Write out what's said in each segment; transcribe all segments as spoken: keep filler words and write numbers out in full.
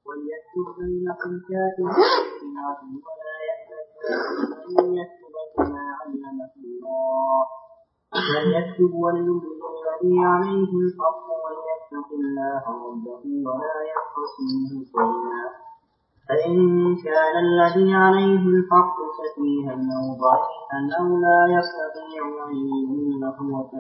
وليكتب بينكم كاتب بالعدل ولا يأتل أن يكتب كما علمه الله فليكتب وليملل الذي عليه الحق وليتق الله ربه ولا يبخس منه شيئا فإن كان الذي عليه الحق سفيها أو ضعيفا أو لا يستطيع أن يمل فهو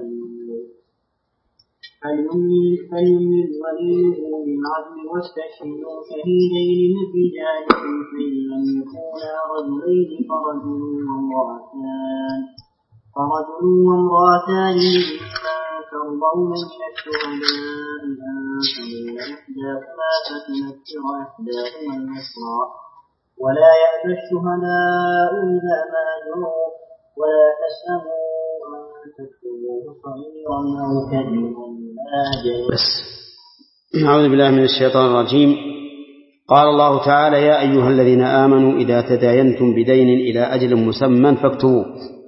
فليملل وليه بالعدل واستشهدوا شهيدين من رجالكم فإن لم يكونا رجلين فرجل وامرأتان فرجل وامرأتان ممن ترضون من الشهداء أن تضل إحداهما فتنكر إحداهما الأخرى ولا يأبى الشهداء إذا ما دعوا ولا تسأموا أن تكتبوه صغيرا أو كبيرا بس. أعوذ بالله من الشيطان الرجيم. قال الله تعالى: يا أيها الذين آمنوا إذا تداينتم بدين إلى أجل مسمى فاكتبوه.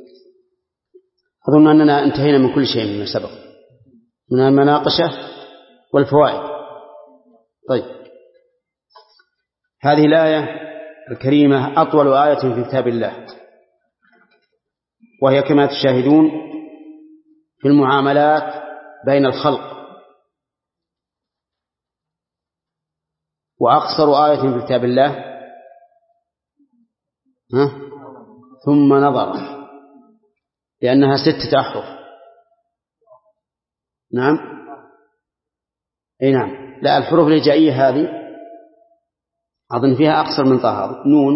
أظن أننا انتهينا من كل شيء مما سبق من المناقشة والفوائد. طيب، هذه الآية الكريمة أطول آية في كتاب الله، وهي كما تشاهدون في المعاملات بين الخلق، وأقصر آية في كتاب الله ها؟ ثم نظر، لأنها ستة أحرف. نعم أي نعم لا، الحروف الهجائية هذه أظن فيها أقصر من طه، نون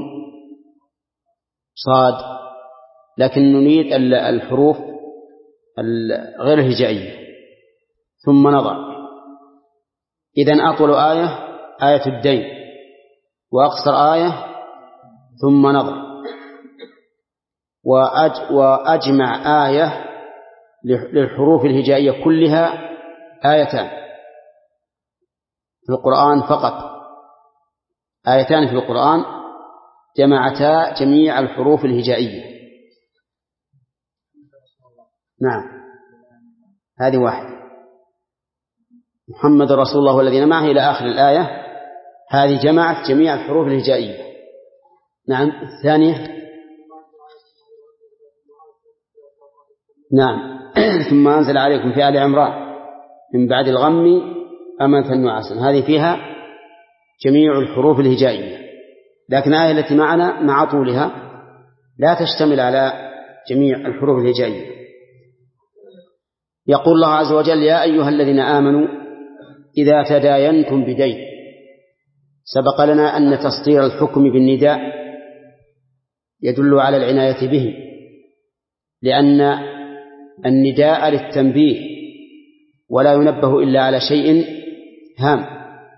صاد، لكن نريد الحروف غير الهجائية. ثم نظر، إذن أطول آية آية الدين، وأقصر آية ثم نظر. وأج وأجمع آية للحروف الهجائية كلها آيتان في القرآن فقط، آيتان في القرآن جمعتا جميع الحروف الهجائية. نعم، هذه واحدة، محمد رسول الله والذين معه إلى آخر الآية، هذه جمعت جميع الحروف الهجائية. نعم، الثانية نعم ثم أنزل عليكم في آل عمران من بعد الغم أمنة نعاسا، هذه فيها جميع الحروف الهجائية. لكن الآية التي معنا مع طولها لا تشتمل على جميع الحروف الهجائية. يقول الله عز وجل: يا أيها الذين آمنوا إذا تداينتم بدين. سبق لنا أن تصدير الحكم بالنداء يدل على العناية به، لأن النداء للتنبيه ولا ينبه إلا على شيء هام.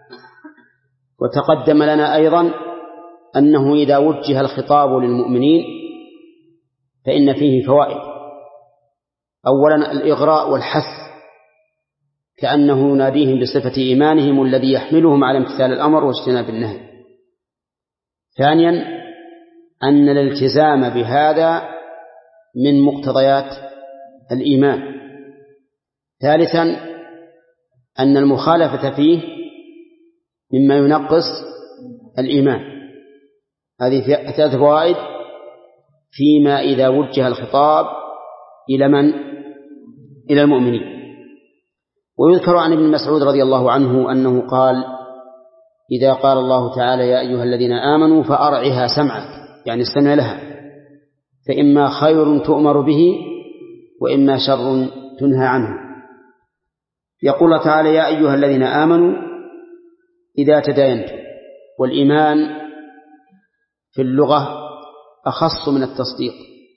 وتقدم لنا أيضا أنه إذا وجه الخطاب للمؤمنين فإن فيه فوائد. أولا الإغراء والحث، كأنه يناديهم بصفة إيمانهم الذي يحملهم على امتثال الأمر واجتناب النهي. ثانيا أن الالتزام بهذا من مقتضيات الإيمان. ثالثا أن المخالفة فيه مما ينقص الإيمان. هذه ثلاث فوائد فيما إذا وجه الخطاب إلى من؟ إلى المؤمنين. ويذكر عن ابن مسعود رضي الله عنه أنه قال: إذا قال الله تعالى يا أيها الذين آمنوا فأرعها سمعك، يعني استمع لها، فإما خير تؤمر به وإما شر تنهى عنه. يقول الله تعالى: يا أيها الذين آمنوا إذا تداينتم. والإيمان في اللغة أخص من التصديق،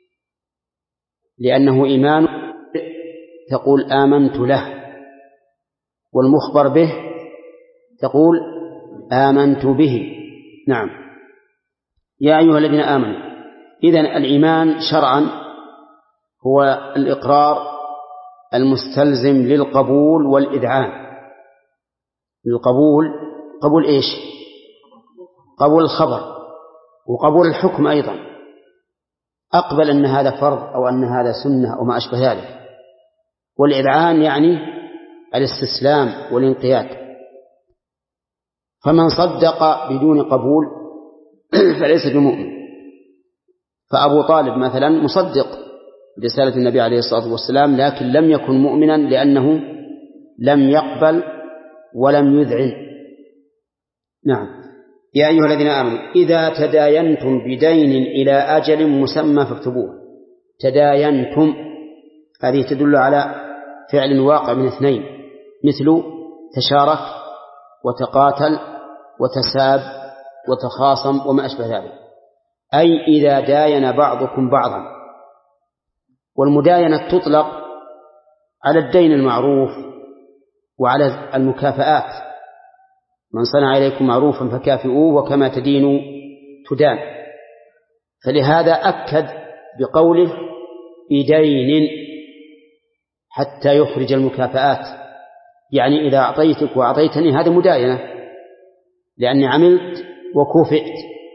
لأنه إيمان تقول آمنت له، والمخبر به تقول آمنت به. نعم، يا أيها الذين آمنوا. إذن الإيمان شرعا هو الإقرار المستلزم للقبول والإذعان. للقبول، قبول إيش؟ قبول الخبر وقبول الحكم أيضا، أقبل أن هذا فرض أو أن هذا سنة أو ما أشبه ذلك. والإذعان يعني الاستسلام والانقياد. فمن صدق بدون قبول فليس بمؤمن. فأبو طالب مثلا مصدق برسالة النبي عليه الصلاة والسلام، لكن لم يكن مؤمنا لأنه لم يقبل ولم يذعن. نعم. يا أيها الذين آمنوا إذا تداينتم بدين إلى أجل مسمى فاكتبوه. تداينتم هذه تدل على فعل واقع من اثنين، مثل تشارك وتقاتل وتساب وتخاصم وما أشبه ذلك، أي إذا داين بعضكم بعضا. والمداينة تطلق على الدين المعروف وعلى المكافآت، من صنع إليكم معروفا فكافئوه وكما تدين تدان. فلهذا أكد بقوله بدين حتى يخرج المكافآت، يعني إذا أعطيتك وأعطيتني هذا مداينة لأني عملت وكوفئت.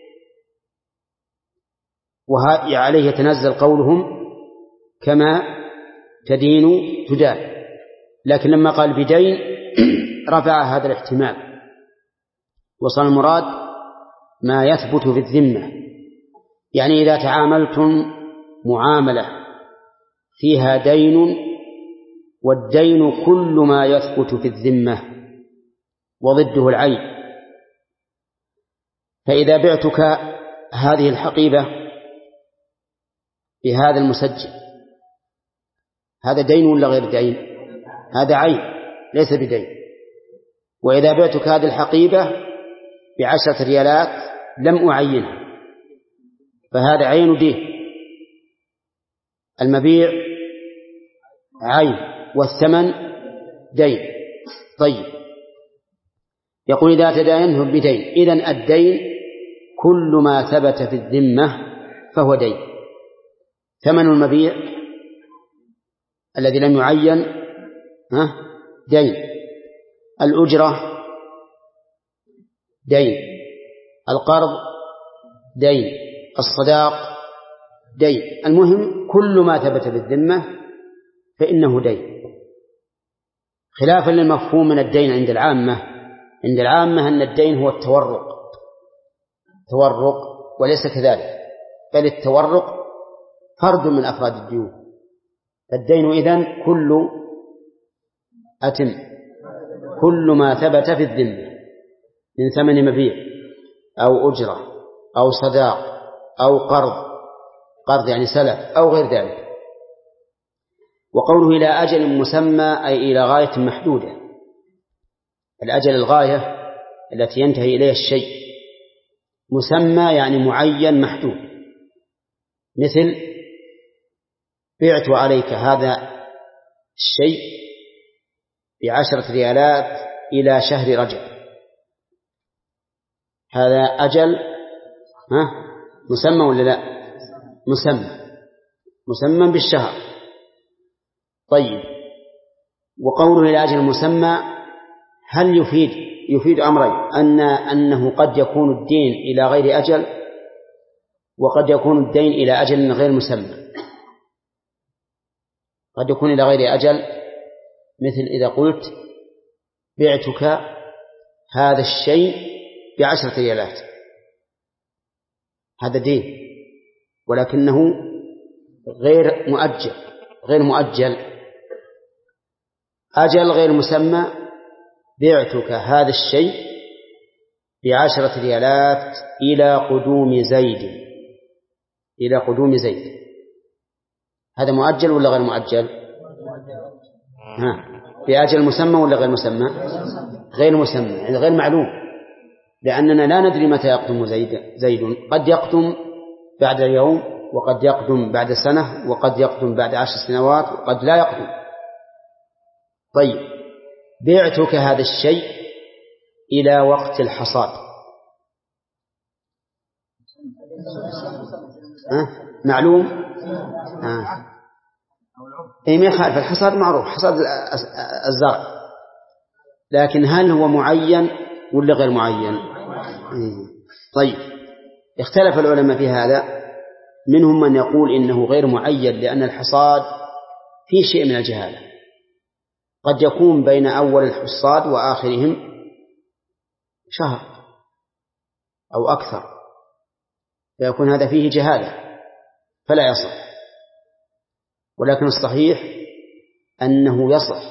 وعليه يتنزل قولهم كما تدين تدان، لكن لما قال بدين رفع هذا الاحتمال وصار المراد ما يثبت في الذمة. يعني إذا تعاملتم معاملة فيها دين، والدين كل ما يثبت في الذمة وضده العين، فإذا بعتك هذه الحقيبة بهذا المسجل، هذا دين ولا غير دين؟ هذا عين ليس بدين. وإذا بعتك هذه الحقيبة بعشرة ريالات لم أعينها فهذا عين دين. المبيع عين والثمن دين. طيب، يقول إذا تداينتم بدين، إذن الدين كل ما ثبت في الذمة فهو دين. ثمن المبيع الذي لم يعين دين، الأجرة دين، القرض دين، الصداق دين. المهم كل ما ثبت بالذمة فإنه دين، خلافا للمفهوم من الدين عند العامة. عند العامة أن الدين هو التورق، تورق، وليس كذلك، بل التورق فرد من أفراد الديون. الدين إذن كل أتم كل ما ثبت في الذمة من ثمن مبيع أو أجرة أو صداق أو قرض، قرض يعني سلف أو غير ذلك. وقوله إلى أجل مسمى أي إلى غاية محدودة. الأجل الغاية التي ينتهي إليها الشيء، مسمى يعني معين محدود. مثل بعت عليك هذا الشيء بعشرة ريالات إلى شهر رجب، هذا أجل ها مسمى ولا لا؟ مسمى، مسمى بالشهر. طيب، وقوله إلى أجل مسمى هل يفيد يفيد أمرين، أن أنه قد يكون الدين إلى غير أجل، وقد يكون الدين إلى أجل غير مسمى. قد يكون إلى غير أجل، مثل إذا قلت بعتك هذا الشيء بعشرة ريالات، هذا دين ولكنه غير مؤجل غير مؤجل أجل غير مسمى. بعتك هذا الشيء بعشرة ريالات إلى قدوم زيد، إلى قدوم زيد، هذا مؤجل ولا غير مؤجل؟ ها، بأجل مسمى ولا غير مسمى؟ غير مسمى، يعني غير معلوم، لأننا لا ندري متى يقدم زيد. زيد قد يقدم بعد يوم، وقد يقدم بعد سنة، وقد يقدم بعد عشر سنوات، وقد لا يقدم. طيب، بعتك هذا الشيء إلى وقت الحصاد، أه؟ معلوم؟ أه. أي ما يخالف، الحصاد معروف، حصاد الزرع، لكن هل هو معين ولا غير معين؟ طيب، اختلف العلماء في هذا. منهم من يقول إنه غير معين لأن الحصاد فيه شيء من الجهالة، قد يكون بين أول الحصاد وآخرهم شهر أو أكثر، فيكون هذا فيه جهالة فلا يصح. ولكن الصحيح أنه يصح،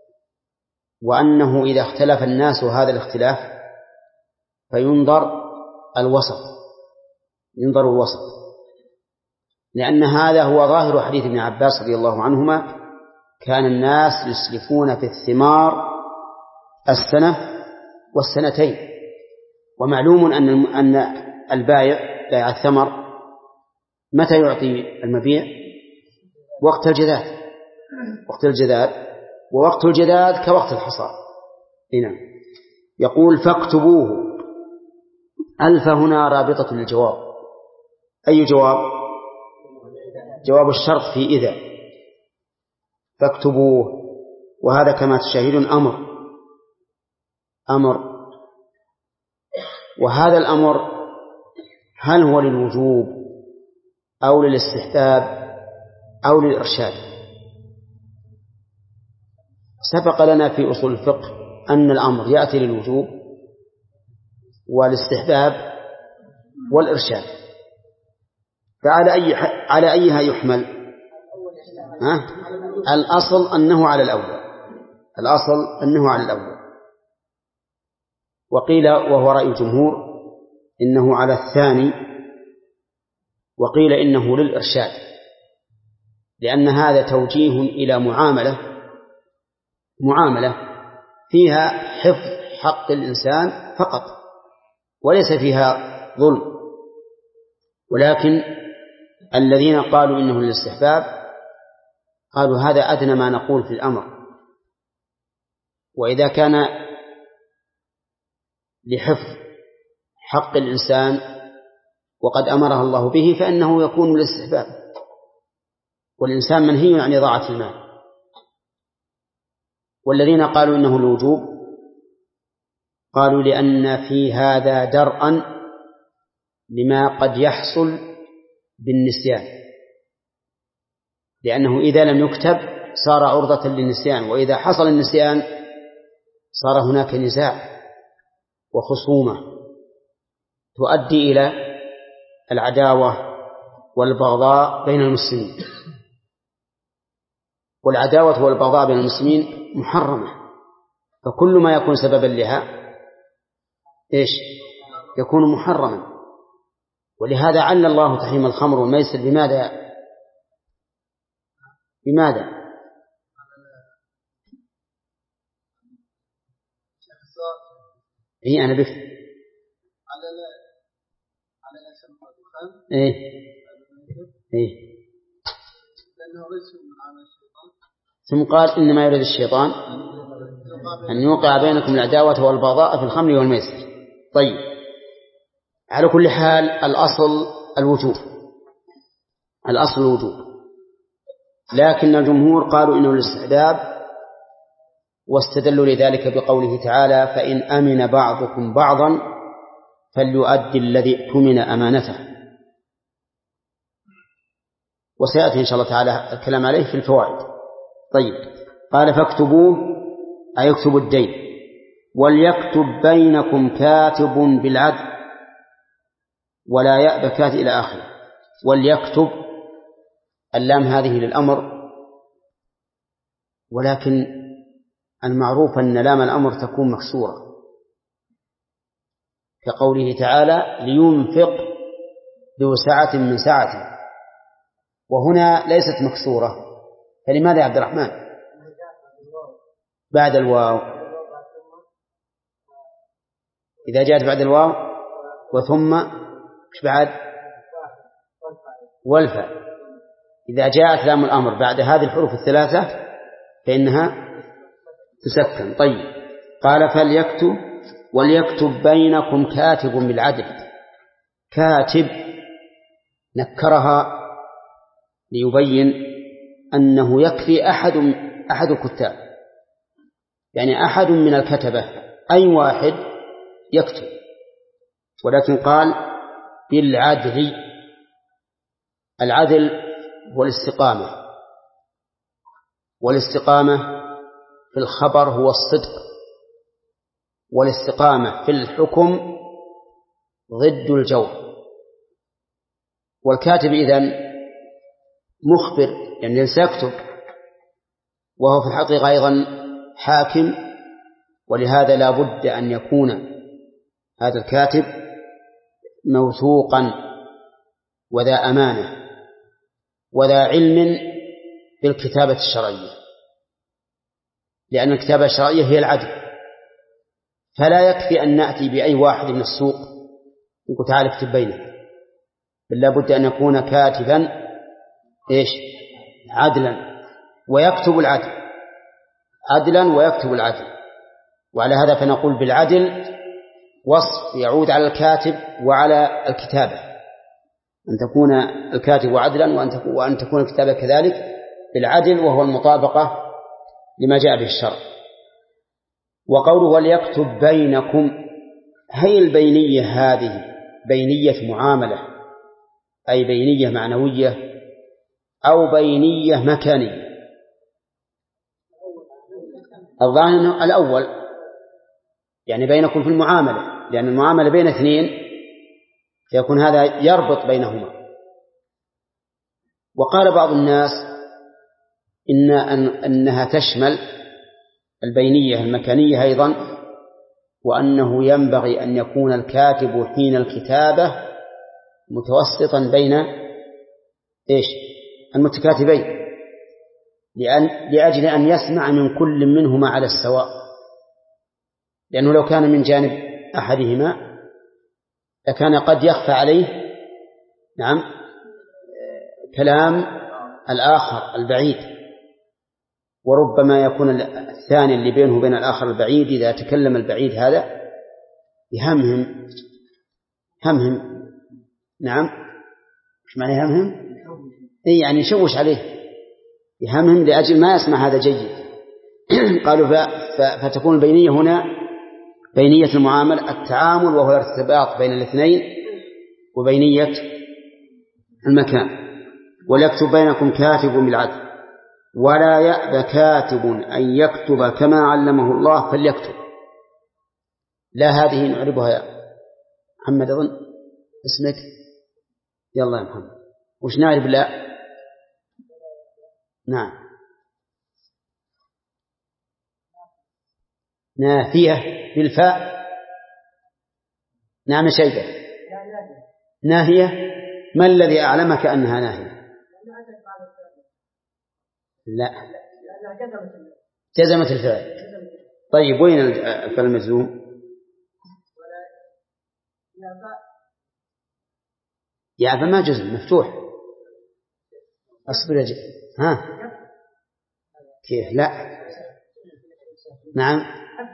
وأنه إذا اختلف الناس هذا الاختلاف فينظر الوسط، ينظر الوسط، لأن هذا هو ظاهر حديث ابن عباس رضي الله عنهما: كان الناس يسلفون في الثمار السنة والسنتين. ومعلوم أن أن البائع بائع الثمر متى يعطي المبيع؟ وقت الجداد، وقت الجداد، ووقت الجداد كوقت الحصاد. هنا يقول: فاكتبوه. ألف هنا رابطة للجواب. أي جواب؟ جواب الشرط في إذا. فاكتبوه، وهذا كما تشاهدون أمر أمر وهذا الأمر هل هو للوجوب أو للاستحباب أو للإرشاد؟ سبق لنا في أصول الفقه أن الأمر يأتي للوجوب والاستحباب والإرشاد، فعلى أي على أيها يحمل؟ ها؟ الأصل أنه على الأول، الأصل أنه على الأول. وقيل وهو رأي الجمهور إنه على الثاني، وقيل إنه للإرشاد، لأن هذا توجيه إلى معاملة معاملة فيها حفظ حق الإنسان فقط، وليس فيها ظلم. ولكن الذين قالوا إنه للاستحباب قالوا هذا أدنى ما نقول في الأمر، وإذا كان لحفظ حق الإنسان وقد أمره الله به فإنه يكون للاستحباب، والإنسان منهي عن إضاعة المال. والذين قالوا إنه الوجوب قالوا لأن في هذا درءا لما قد يحصل بالنسيان، لأنه إذا لم يكتب صار عرضة للنسيان، وإذا حصل النسيان صار هناك نزاع وخصومة تؤدي إلى العداوة والبغضاء بين المسلمين، والعداوة والبغضاء بين المسلمين محرمة، فكل ما يكون سببا لها إيش؟ يكون محرما. ولهذا عل الله تحريم الخمر والميسر بماذا؟ بماذا؟ إيه أنا بفهم على لا على لا سمع الدخان. إيه إيه لأنه رجس من عمل الشيطان. ثم قال إنما يريد الشيطان أن يوقع بينكم العداوة والبغضاء في الخمر والميسر. طيب، على كل حال الأصل الوجوب، الأصل الوجوب، لكن الجمهور قالوا إنه الاستحباب، واستدلوا لذلك بقوله تعالى: فإن أمن بعضكم بعضا فليؤدي الذي اؤتمن أمانته. وسيأتي إن شاء الله تعالى الكلام عليه في الفوائد. طيب، قال: فاكتبوه أي اكتبوا الدين، وليكتب بينكم كاتب بالعدل ولا يأبى كاتب إلى آخره. وليكتب، اللام هذه للأمر، ولكن المعروف أن لام الأمر تكون مكسورة، كقوله تعالى: لينفق ذو سعة من سعته، وهنا ليست مكسورة، فلماذا يا عبد الرحمن بعد الواو؟ إذا جاءت بعد الواو وثم إيش بعد؟ والفاء. إذا جاءت لام الأمر بعد هذه الحروف الثلاثة فإنها تسكن. طيب، قال: فليكتب وليكتب بينكم كاتب بالعدل. كاتب نكرها ليبين أنه يكفي أحد أحد الكتاب، يعني أحد من الكتبة، أي واحد يكتب، ولكن قال بالعدل. العدل هو الاستقامة، والاستقامة في الخبر هو الصدق، والاستقامة في الحكم ضد الجور. والكاتب إذن مخبر يعني سيكتب، وهو في الحقيقة أيضا حاكم، ولهذا لا بد أن يكون هذا الكاتب موثوقا وذا أمانة وذا علم بالكتابة الشرعية، لأن الكتابة الشرعية هي العدل. فلا يكفي أن نأتي بأي واحد من السوق يقول تعال اكتب بينك، بل لا بد أن يكون كاتبا إيش عدلا ويكتب العدل، عدلا ويكتب العدل. وعلى هذا فنقول بالعدل وصف يعود على الكاتب وعلى الكتابة، أن تكون الكاتب عدلا وأن تكون الكتابة كذلك بالعدل، وهو المطابقة لما جاء به الشرع. وقوله وليكتب بينكم، هي البينية هذه بينية معاملة أي بينية معنوية أو بينية مكانية؟ الظاهر الأول، يعني بينكم في المعاملة، لأن المعاملة بين اثنين فيكون هذا يربط بينهما. وقال بعض الناس إن أنها تشمل البينية المكانية أيضا، وأنه ينبغي أن يكون الكاتب حين الكتابة متوسطا بين إيش المتكاتبين، لأن لأجل أن يسمع من كل منهما على السواء، لأنه لو كان من جانب أحدهما لكان قد يخفى عليه نعم كلام الآخر البعيد، وربما يكون الثاني اللي بينه وبين الآخر البعيد إذا تكلم البعيد هذا يهمهم همهم نعم مش معنى يهمهم إيه يعني يشوش عليه، يهمهم لأجل ما يسمع هذا جيد. قالوا فتكون البينية هنا بينية المعاملة التعامل، وهو الارتباط بين الاثنين، وبينية المكان. وليكتب بينكم كاتب بالعدل ولا يأبى كاتب أن يكتب كما علمه الله فليكتب. لا هذه نعربها يا محمد، أظن اسمك يلا يا محمد، وش نعرب؟ لا نعم نافية بالفاء. نعم شيبة ناهية. ما الذي أعلمك أنها ناهية؟ لا جزمت الفعل. طيب وين الفعل المجزوم؟ يا أبا ما جزم مفتوح. أصبر أجل ها كيف؟ لا نعم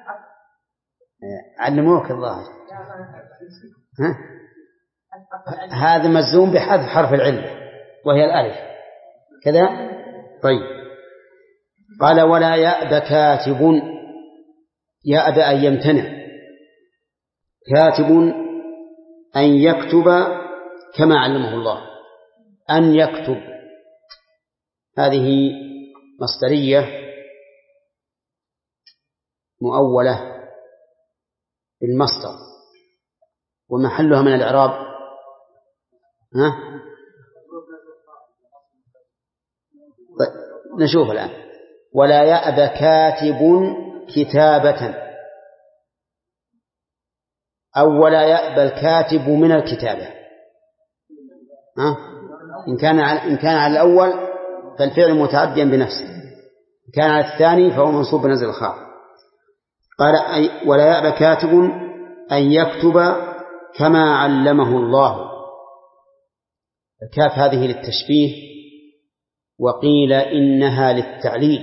علموك الظاهر. ها هذا مجزوم بحذف حرف العلة وهي الألف كذا. طيب قال ولا يأبى كاتب، يأبى أن يمتنع، كاتب أن يكتب كما علمه الله. أن يكتب هذه مصدرية مؤولة بالمصدر ومحلها من الإعراب ها؟ طيب نشوف الآن. ولا يأبى كاتب كتابة، أو ولا يأبى الكاتب من الكتابة. ها؟ إن كان إن كان على الأول فالفعل متعديا بنفسه، إن كان على الثاني فهو منصوب بنزل الخاء. قال ولا يأبى كاتب أن يكتب كما علمه الله. الكاف هذه للتشبيه، وقيل إنها للتعليل.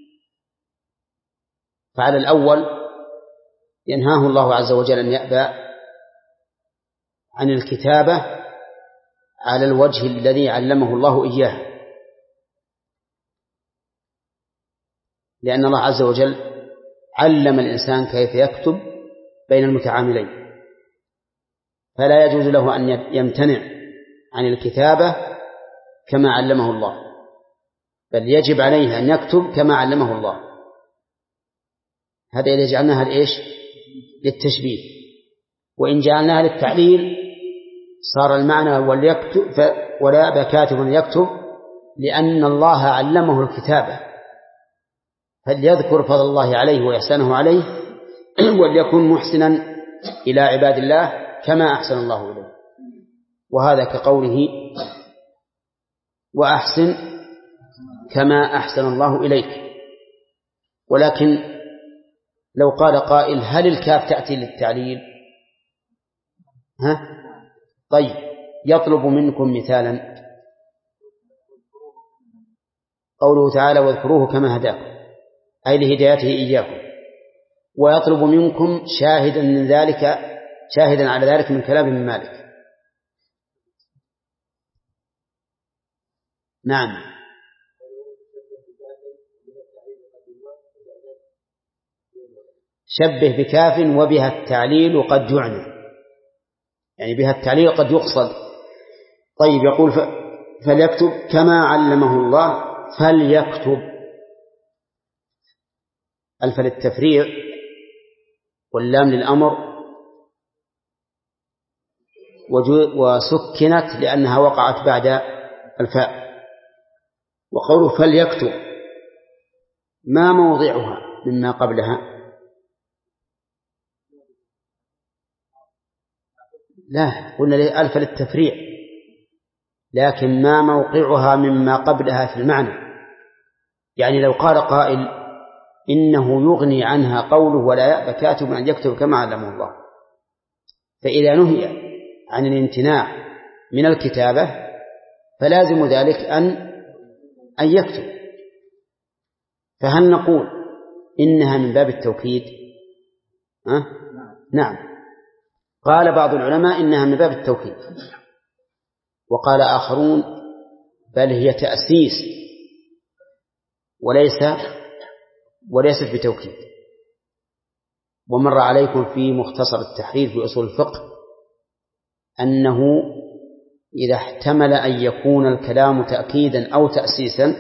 فعلى الأول ينهاه الله عز وجل أن يأبى عن الكتابة على الوجه الذي علمه الله إياه، لأن الله عز وجل علم الإنسان كيف يكتب بين المتعاملين، فلا يجوز له أن يمتنع عن الكتابة كما علمه الله، بل يجب عليه أن يكتب كما علمه الله. هذا إذا جعلناها الإيش للتشبيه. وإن جعلناها للتعليل صار المعنى وليكتب ولا يأبى كاتب يكتب، لأن الله علمه الكتابة، فليذكر فضل الله عليه وإحسانه عليه وليكن محسنا إلى عباد الله كما أحسن الله إليه. وهذا كقوله وأحسن كما أحسن الله إليك. ولكن لو قال قائل هل الكاف تأتي للتعليل؟ ها؟ طيب يطلب منكم مثالا، قوله تعالى واذكروه كما هداكم أي لهدايته إياكم، ويطلب منكم شاهدا من ذلك شاهدا على ذلك من كلام ابن مالك. نعم شبه بكاف وبها التعليل قد جعل، يعني بها التعليل قد يقصد. طيب يقول فليكتب كما علمه الله، فليكتب الف للتفريع واللام للأمر وسكنت لأنها وقعت بعد الفاء. وقوله فليكتب ما موضعها مما قبلها؟ لا، قلنا ألف للتفريع، لكن ما موقعها مما قبلها في المعنى. يعني لو قال قائل إنه يغني عنها قوله ولا يأبى كاتب أن يكتب كما علمه الله، فإذا نهي عن الامتناع من الكتابة فلازم ذلك أن أن يكتب. فهل نقول إنها من باب التوكيد؟ أه؟ نعم. قال بعض العلماء إنها من باب التوكيد، وقال آخرون بل هي تأسيس وليس وليست بتوكيد. ومر عليكم في مختصر التحرير في أصول الفقه أنه إذا احتمل أن يكون الكلام تأكيدا أو تأسيسا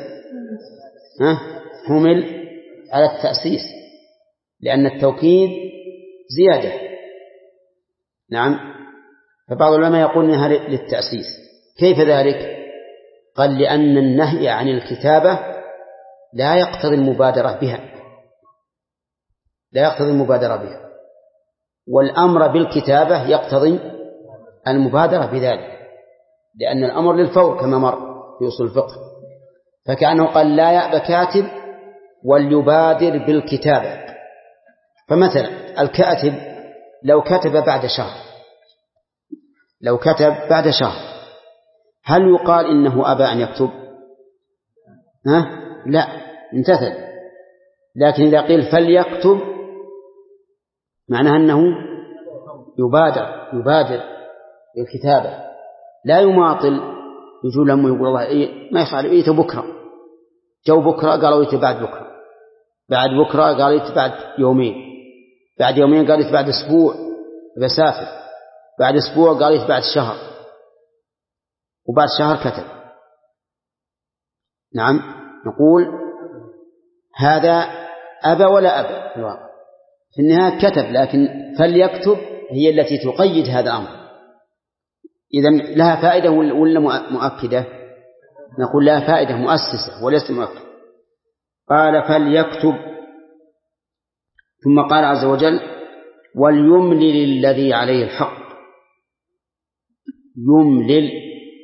حمل على التأسيس، لأن التوكيد زيادة. نعم. فبعض العلماء يقول إنها للتأسيس. كيف ذلك؟ قال لأن النهي عن الكتابة لا يقتضي المبادرة بها لا يقتضي المبادرة بها والأمر بالكتابة يقتضي المبادرة بذلك، لأن الأمر للفور كما مر في أصول الفقه. فكأنه قال لا يأبى كاتب وليبادر بالكتابة. فمثلا الكاتب لو كتب بعد شهر لو كتب بعد شهر هل يقال إنه أبى أن يكتب؟ ها؟ لا، امتثل. لكن إذا قيل فليكتب معناها أنه يبادر يبادر بالكتابة، لا يماطل. يجوا لهم يقول الله إيه ما يفعل إيه بكرة، جو بكرة قالوا إيه بعد بكرة، بعد بكرة قالوا إيه بعد يومين، بعد يومين قالوا إيه بعد أسبوع بسافر، بعد أسبوع قالوا إيه بعد شهر، وبعد شهر كتب. نعم. نقول هذا أبى ولا أبى في الواقع، في النهاية كتب، لكن فليكتب هي التي تقيد هذا الأمر. إذن لها فائدة ولا مؤكدة؟ نقول لها فائدة مؤسسة وليس مؤكدة. قال فليكتب، ثم قال عز وجل وليملل الذي عليه الحق. يملل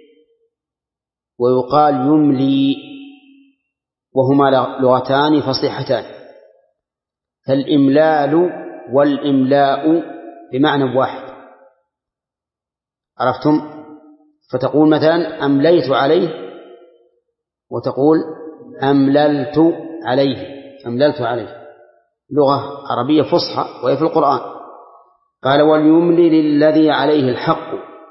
ويقال يملي، وهما لغتان فصيحتان. فالإملال والإملاء بمعنى واحد، عرفتم؟ فتقول مثلا أمليت عليه، وتقول أمللت عليه أمللت عليه لغة عربية فصحى وهي في القرآن. قال وليملل الذي عليه الحق،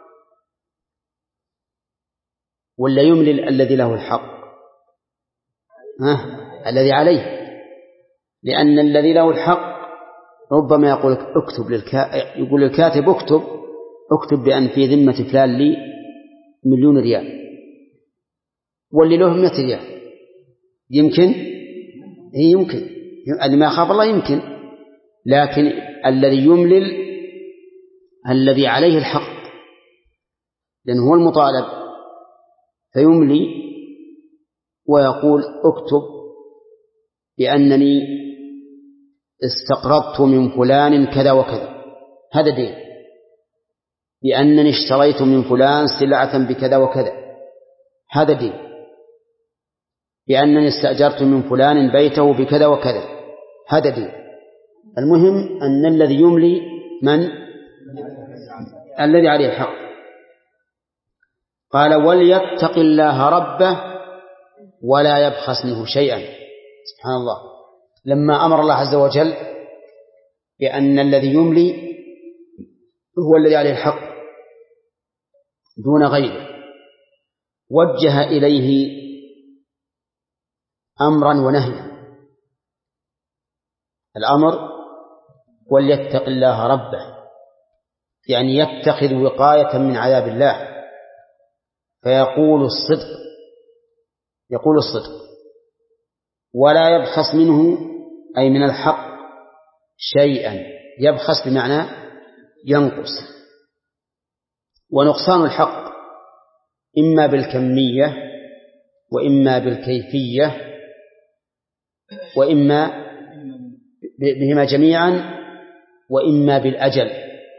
ولا يملل الذي له الحق؟ ها؟ الذي عليه، لأن الذي له الحق ربما يقول اكتب للكاتب، يقول للكاتب اكتب اكتب بأن في ذمة فلان لي مليون ريال، واللي له مئة ريال. يمكن هي يمكن اللي ما يخاف الله يمكن، لكن الذي يملل الذي عليه الحق، لأنه هو المطالب، فيملي ويقول اكتب بأنني استقرضت من فلان كذا وكذا، هذا دين، بأنني اشتريت من فلان سلعة بكذا وكذا، هذا دين، بأنني استأجرت من فلان بيته بكذا وكذا، هذا دين. المهم أن الذي يملي من؟ الذي عليه الحق. قال وليتق الله ربه ولا يبخس منه شيئا. سبحان الله، لما أمر الله عز وجل بأن الذي يملي هو الذي عليه الحق دون غيره، وجه إليه أمرا ونهيا. الأمر وليتق الله ربه، يعني يتخذ وقاية من عذاب الله، فيقول الصدق، يقول الصدق، ولا يبخس منه أي من الحق شيئا. يبخس بمعنى ينقص، ونقصان الحق إما بالكمية وإما بالكيفية وإما بهما جميعا وإما بالأجل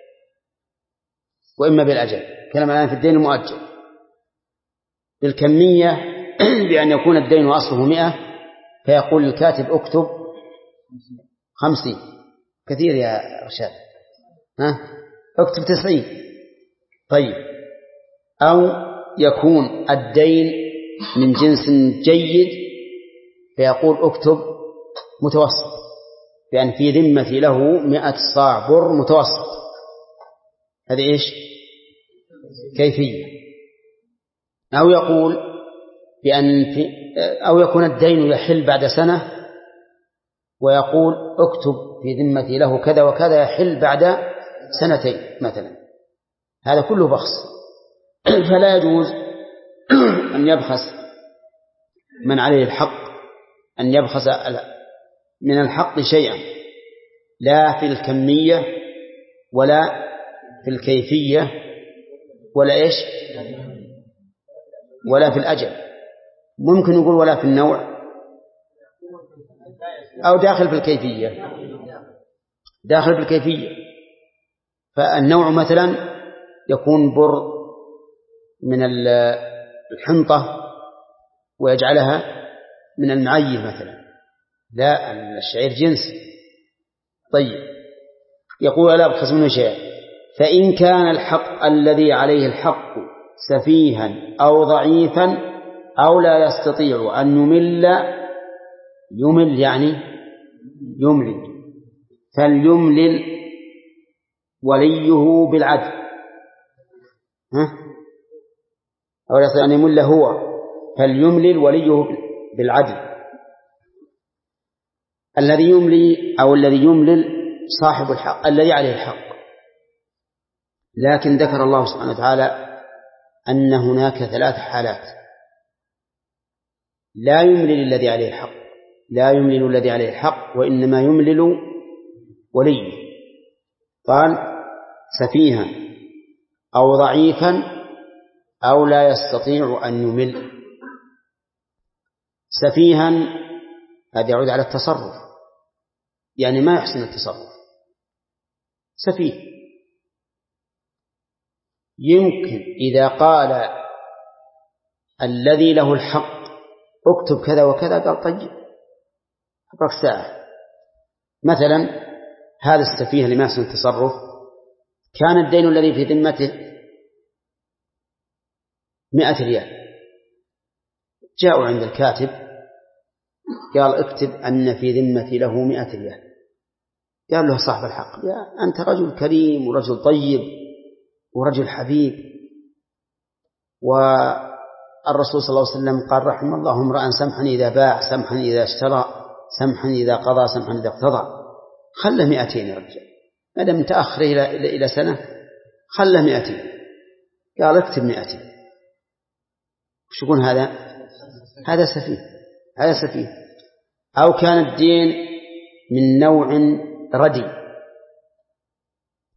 وإما بالأجل كلام الآن في الدين المؤجل. بالكمية بأن يكون الدين أصله مئة فيقول الكاتب اكتب خمسين، كثير يا رشاد، ها اكتب تسعين. طيب، أو يكون الدين من جنس جيد فيقول اكتب متوسط، بأن في ذمتي له مئة صاع بر متوسط، هذا إيش؟ كيفية. أو يقول بأن في أو يكون الدين يحل بعد سنة ويقول اكتب في ذمتي له كذا وكذا يحل بعد سنتين مثلا، هذا كله بخس. فلا يجوز أن يبخس من عليه الحق، أن يبخس من الحق شيئا، لا في الكمية ولا في الكيفية ولا إيش ولا في الأجل. ممكن نقول ولا في النوع، أو داخل في الكيفية، داخل في الكيفية. فالنوع مثلا يكون بر من الحنطة ويجعلها من المعية مثلا، لا، الشعير جنس. طيب، يقول لا يبخس منه شيء. فإن كان الحق الذي عليه الحق سفيها أو ضعيفا أو لا يستطيع أن يمل، يمل يعني يملي، فليملل وليه بالعدل، ها؟ أو يستطيع أن يمل هو، فليملل وليه بالعدل. الذي يملي أو الذي يملل صاحب الحق الذي عليه الحق. لكن ذكر الله سبحانه وتعالى أن هناك ثلاث حالات: لا يملل الذي عليه الحق، لا يملل الذي عليه الحق، وإنما يملل وليه. قال سفيها أو ضعيفا أو لا يستطيع أن يمل. سفيها هذا يعود على التصرف، يعني ما يحسن التصرف، سفيه. يمكن إذا قال الذي له الحق اكتب كذا وكذا قال طيب أبرك ساعة. مثلا هذا السفيه اللي ما يحسن التصرف كان الدين الذي في ذمته مئة ريال، جاءوا عند الكاتب قال اكتب أن في ذمتي له مئة ريال. قال له صاحب الحق يا أنت رجل كريم ورجل طيب ورجل حبيب، والرسول صلى الله عليه وسلم قال رحم الله امرأ سمحا إذا باع سمحا إذا اشترى سمحا إذا قضى سمحا إذا اقتضى. خله مئتين يا رجال، ما دام متأخر إلى إلى سنة خله مئتين. قال اكتب مئتين. وش يكون هذا؟ هذا سفيه، هذا سفيه. أو كان الدين من نوع ردي،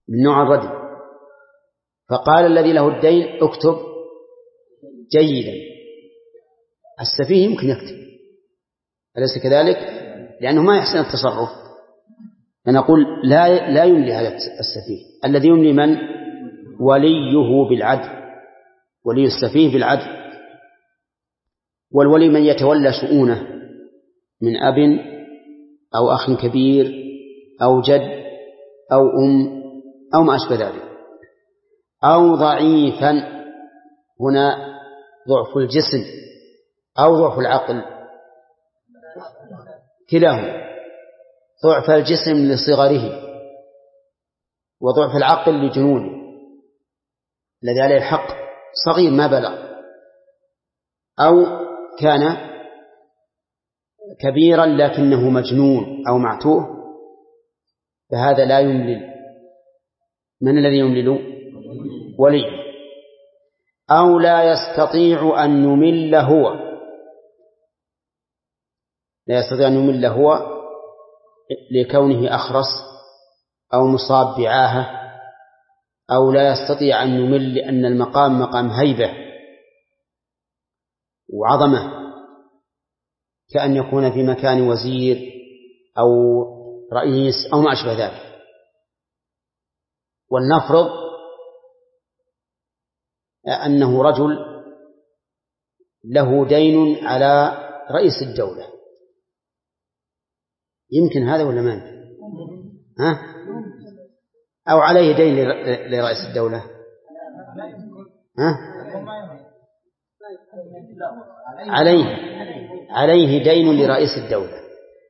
من نوع الردي، فقال الذي له الدين اكتب جيدا. السفيه يمكن يكتب، أليس كذلك؟ لأنه ما يحسن التصرف، فنقول لا لا يملي هذا السفيه. الذي يملي من؟ وليه بالعدل، ولي السفيه بالعدل. والولي من يتولى شؤونه من أب أو أخ كبير أو جد أو أم أو ما أشبه ذلك. أو ضعيفا، هنا ضعف الجسم أو ضعف العقل، كلاهما، ضعف الجسم لصغره وضعف العقل لجنونه، الذي عليه الحق صغير ما بلغ، أو كان كبيرا لكنه مجنون أو معتوه، فهذا لا يملل. من الذي يملل؟ ولي. أو لا يستطيع أن يمل هو، لا يستطيع أن يمل هو لكونه أخرس أو مصاب بعاهة، أو لا يستطيع أن يمل لأن المقام مقام هيبة وعظمة، كأن يكون في مكان وزير أو رئيس أو ما أشبه ذلك. ولنفرض أنه رجل له دين على رئيس الدولة، يمكن هذا ولا ما يمكن؟ ها؟ أو عليه دين لرئيس الدولة؟ ها؟ عليه عليه دين لرئيس الدولة،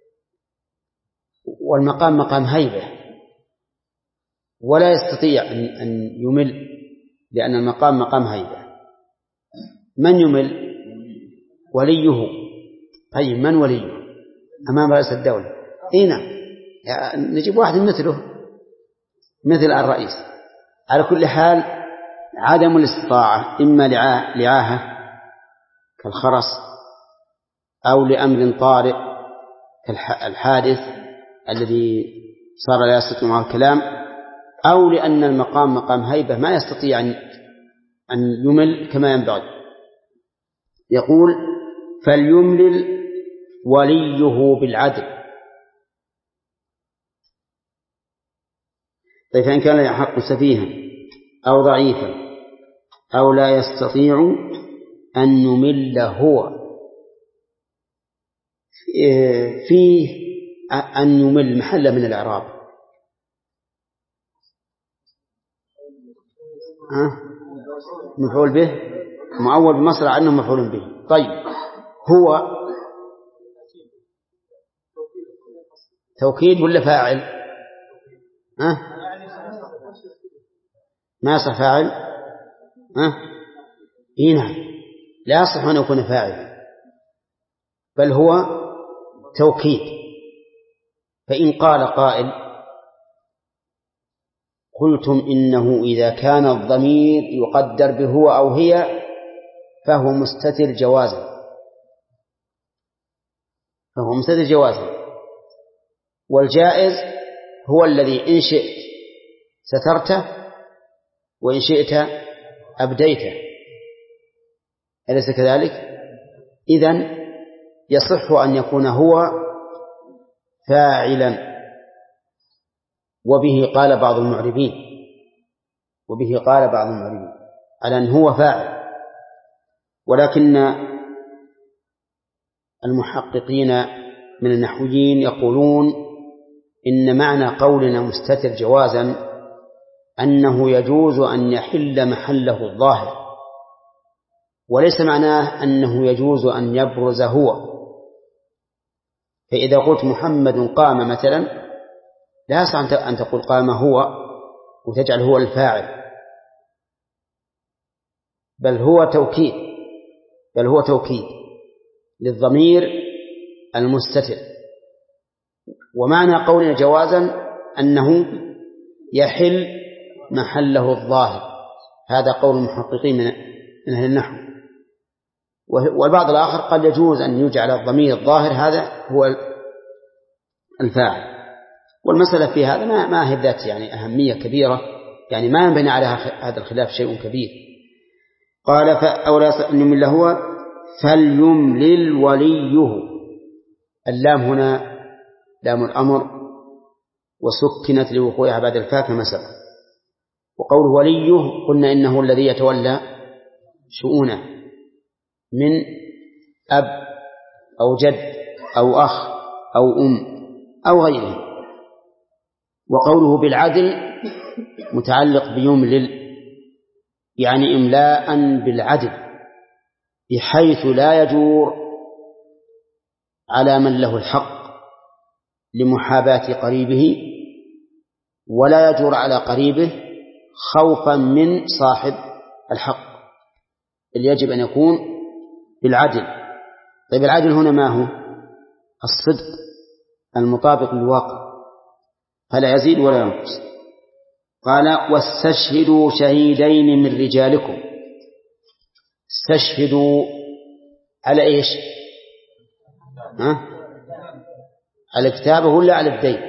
والمقام مقام هيبة، ولا يستطيع أن يمل لأن المقام مقام هيبة. من يمل؟ وليه. طيب من وليه أمام رئيس الدولة؟ إينا نجيب واحد مثله مثل الرئيس. على كل حال عدم الاستطاعة إما لعاهة كالخرس، أو لأمر طارئ كالحادث الذي صار لا يستطيع معه الكلام، أو لأن المقام مقام هيبة ما يستطيع أن يمل كما ينبغي. يقول فليملل وليه بالعدل. طيب فإن كان يحق سفيها أو ضعيفا أو لا يستطيع أن يمل هو، فيه أن يمل محل من الإعراب. مفعول به معول بمصرع أنه مفعول به. طيب هو توكيد ولا فاعل؟ ها؟ ما يصح فاعل؟ ها؟ إيه نعم، لا يصح أن يكون فاعلا، بل هو توكيد. فإن قال قائل قلتم إنه إذا كان الضمير يقدر بهو أو هي فهو مستتر جوازا، فهو مستتر جوازا، والجائز هو الذي إن شئت سترته وإن شئت أبديته، أليس كذلك؟ إذن يصح أن يكون هو فاعلا، وبه قال بعض المعربين وبه قال بعض المعربين على أن هو فاعل. ولكن المحققين من النحويين يقولون إن معنى قولنا مستتر جوازا أنه يجوز أن يحل محله الظاهر، وليس معناه أنه يجوز أن يبرز هو. فإذا قلت محمد قام مثلا لا يصح أن تقول قام هو وتجعل هو الفاعل، بل هو توكيد بل هو توكيد للضمير المستتر. ومعنى قولنا جوازا أنه يحل محله الظاهر، هذا قول المحققين من أهل النحو. والبعض الآخر قد يجوز أن يجعل الضمير الظاهر هذا هو الفاعل. والمسألة في هذا ما ما هي ذات يعني أهمية كبيرة، يعني ما ينبني على هذا الخلاف شيء كبير. قال فأولى أن يمل هو فليملل وليه. اللام هنا لام الأمر وسكنت لوقوعها بعد الفاء كما سبق. وقول وليه قلنا إنه الذي يتولى شؤونه من أب أو جد أو أخ أو أم أو غيره. وقوله بالعدل متعلق بيملل، يعني إملاء بالعدل بحيث لا يجور على من له الحق لمحاباة قريبه، ولا يجور على قريبه خوفا من صاحب الحق، اللي يجب أن يكون بالعدل. طيب العدل هنا ما هو؟ الصدق المطابق للواقع، فلا يزيد ولا ينقص. قال واستشهدوا شهيدين من رجالكم. استشهدوا على إيش؟ ها؟ على الكتابة ولا على الدين؟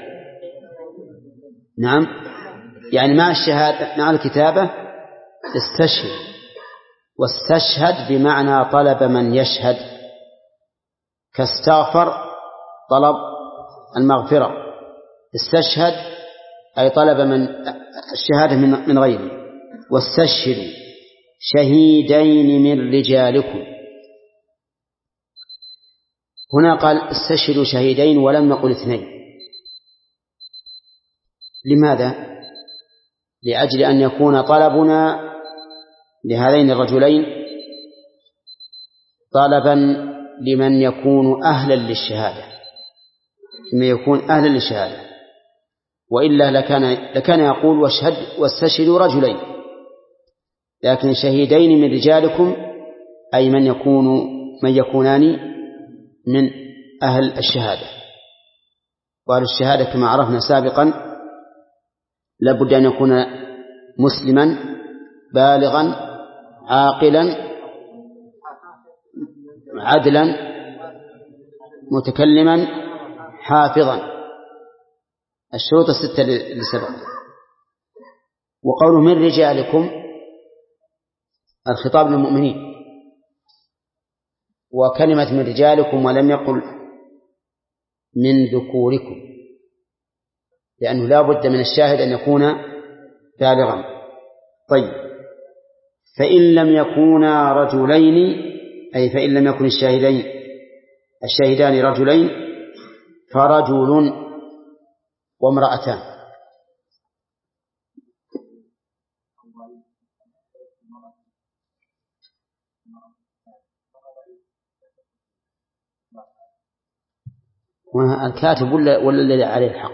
نعم، يعني مع الشهادة مع الكتابة استشهد. واستشهد بمعنى طلب من يشهد، كاستغفر طلب المغفرة. استشهد أي طلب من الشهادة من غيره. واستشهدوا شهيدين من رجالكم. هنا قال استشهدوا شهيدين ولم نقل اثنين. لماذا؟ لأجل أن يكون طلبنا لهذين الرجلين طلبا لمن يكون أهلا للشهادة، لمن يكون أهلا للشهادة، وإلا لكان, لكان يقول واشهد واستشهدوا رجلين، لكن شهيدين من رجالكم أي من يكون من يكونان من أهل الشهادة. وأهل الشهادة كما عرفنا سابقا لابد أن يكون مسلما بالغا عاقلا عدلا متكلما حافظا، الشروط الستة اللي سبق. وقوله من رجالكم الخطاب للمؤمنين، وكلمة من رجالكم ولم يقل من ذكوركم، لأنه لا بد من الشاهد أن يكون بالغا. طيب فإن لم يكونا رجلين، أي فإن لم يكن الشاهدين الشاهدان رجلين فرجل وامرأتان. الكاتب ولا ولا الذي عليه الحق؟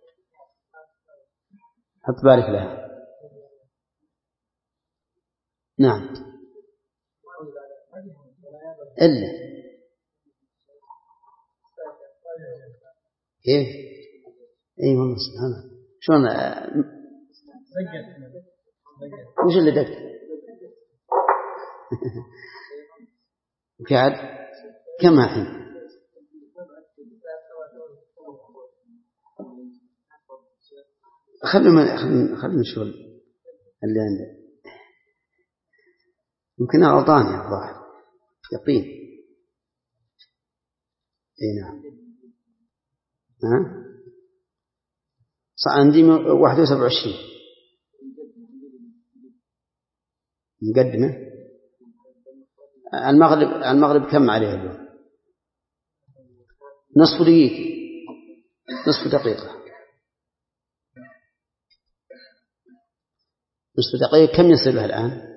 حط بالك لها. نعم إلا كيف؟ إيه والله سبحانه شلون وش اللي دق قاعد كم الحين؟ خلنا خلنا نشوف اللي عنده، يمكن غلطان يا الظاهر يقين. اي نعم ها عندي واحد وسبع وعشرين مقدمة. المغرب المغرب كم عليه اليوم؟ نصف دقيقة نصف دقيقة نصف دقيقة. كم يصير له الآن؟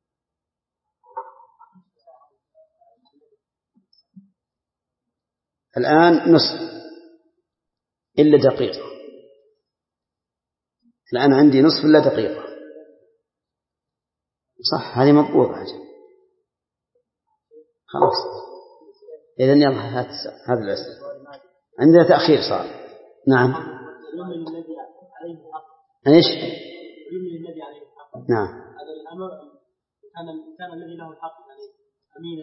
الآن نصف إلا دقيقة. الآن عندي نصف إلا دقيقة. صح هذه مضبوطة. خلاص إذن يلا هات هذا الأسئلة. عندنا تأخير صار. نعم إيش؟ نعم هذا الأمر كان الإنسان الذي له الحق أمينا.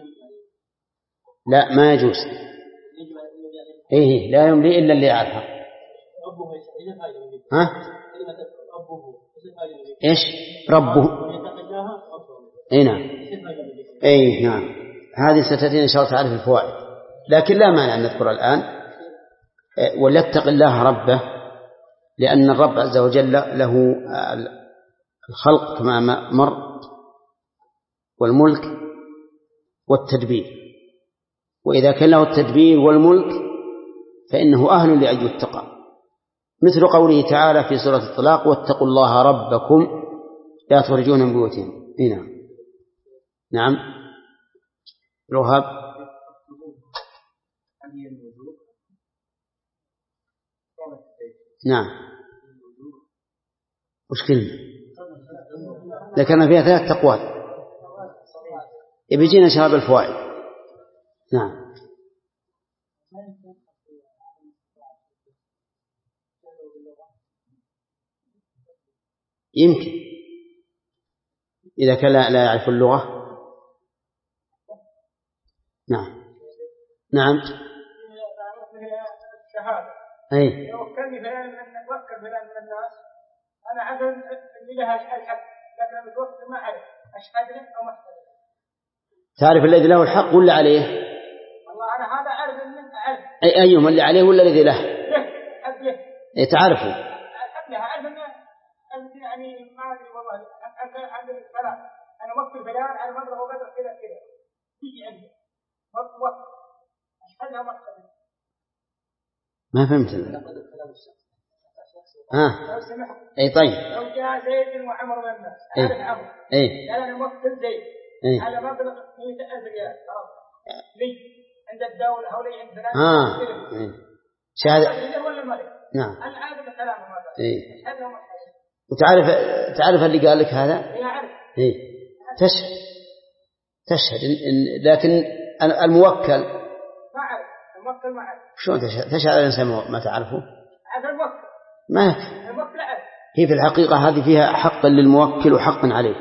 لا ما يجوز. إيه لا يملي إلا اللي على الحق. ها؟ إيش ربه؟ أي نعم أي نعم هذه ستأتينا إن شاء الله تعالى في الفوائد، لكن لا مانع أن نذكر الآن. وليتق الله ربه، لأن الرب عز وجل له الخلق كما مر والملك والتدبير، وإذا كان له التدبير والملك فإنه أهل لأن يتقى، مثل قوله تعالى في سورة الطلاق: واتقوا الله ربكم لا تخرجون من بيوتهم. هنا نعم رهب نعم وش كلمة ذكرنا فيها ثلاث تقوال، يبيجينا شباب الفوائد. نعم يمكن إذا كان لا يعرف اللغة. نعم نعم أي يوكلني فلان من أتوكل فلان من الناس، أنا عارف اللي لها الحق، لكن أنا متوكل ما أعرف أشهد له أو ما أشهد له. تعرف الذي له الحق ولا عليه؟ والله أنا هذا أعرف إن أنت عارف. أي أيهم اللي عليه ولا الذي له؟ له حد له. إيه تعرفه؟ الحق له أعرف إن أنت يعني ما أدري والله أنت عند الفلان أنا وكل فلان على مبلغ وقدر كذا كذا يجي عندي وقت أشهد له وما أشهد له. ما فهمت. ها اي طيب لو جاء زيد وعمر من الناس اي عارف عمر اي قال انا موكل زيد اي على مبلغ مئة ألف ريال خلاص لي عند الدوله او لي عند فلان اه اي شهاده ولا الملك. نعم انا عارف الكلام هذا اي هذا هو. وتعرف تعرف اللي قال لك هذا؟ اي اعرف اي تشهد تشهد إن لكن الموكل ما اعرف الموكل ما اعرف. شلون تشهد؟ تشهد على الإنسان ما تعرفه؟ هذا الموكل ما يكفي. الموكل أعرف. هي في الحقيقة هذه فيها حق للموكل وحق عليه.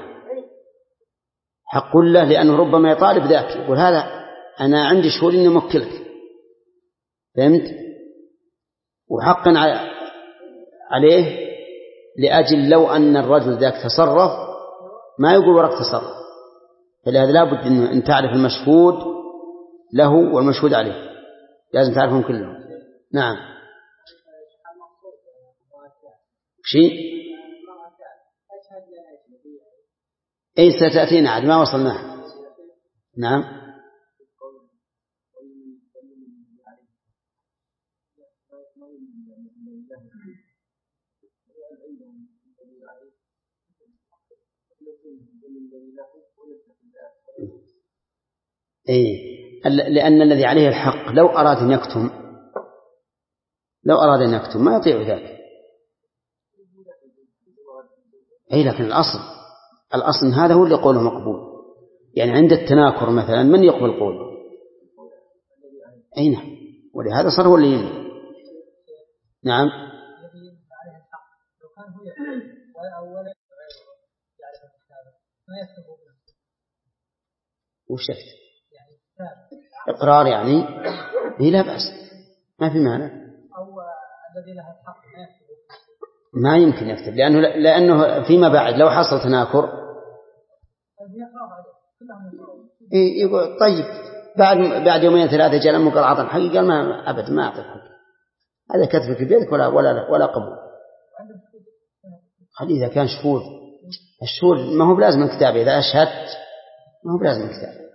حق له لأنه ربما يطالب ذاك يقول هذا أنا عندي شهود إني موكلك، فهمت؟ وحق عليه لأجل لو أن الرجل ذاك تصرف ما يقول وراك تصرف، فلهذا لابد أن تعرف المشهود له والمشهود عليه، لازم تعرفهم كلهم. نعم شيء أي ستأتينا عاد ما وصلنا. نعم إيه لأن الذي عليه الحق لو أراد أن يكتم لو أراد أن يكتم ما يطيع ذلك. أي لكن الأصل الأصل هذا هو اللي قوله مقبول، يعني عند التناكر مثلا من يقبل قوله؟ أين؟ ولهذا صار هو اللي يمنع. نعم وشفت إقرار يعني هي لا بأس ما في معنى. ما يمكن يكتب لأنه لأنه فيما بعد لو حصل تناكر يقول طيب بعد بعد يومين ثلاثة جاء لما قال عطن حقي قال ما أبد ما أعطيك حق، هذا كتب في بيتك ولا ولا ولا قبول. خلي إذا كان شهود الشهود ما هو بلازم الكتاب، إذا أشهدت ما هو بلازم الكتاب.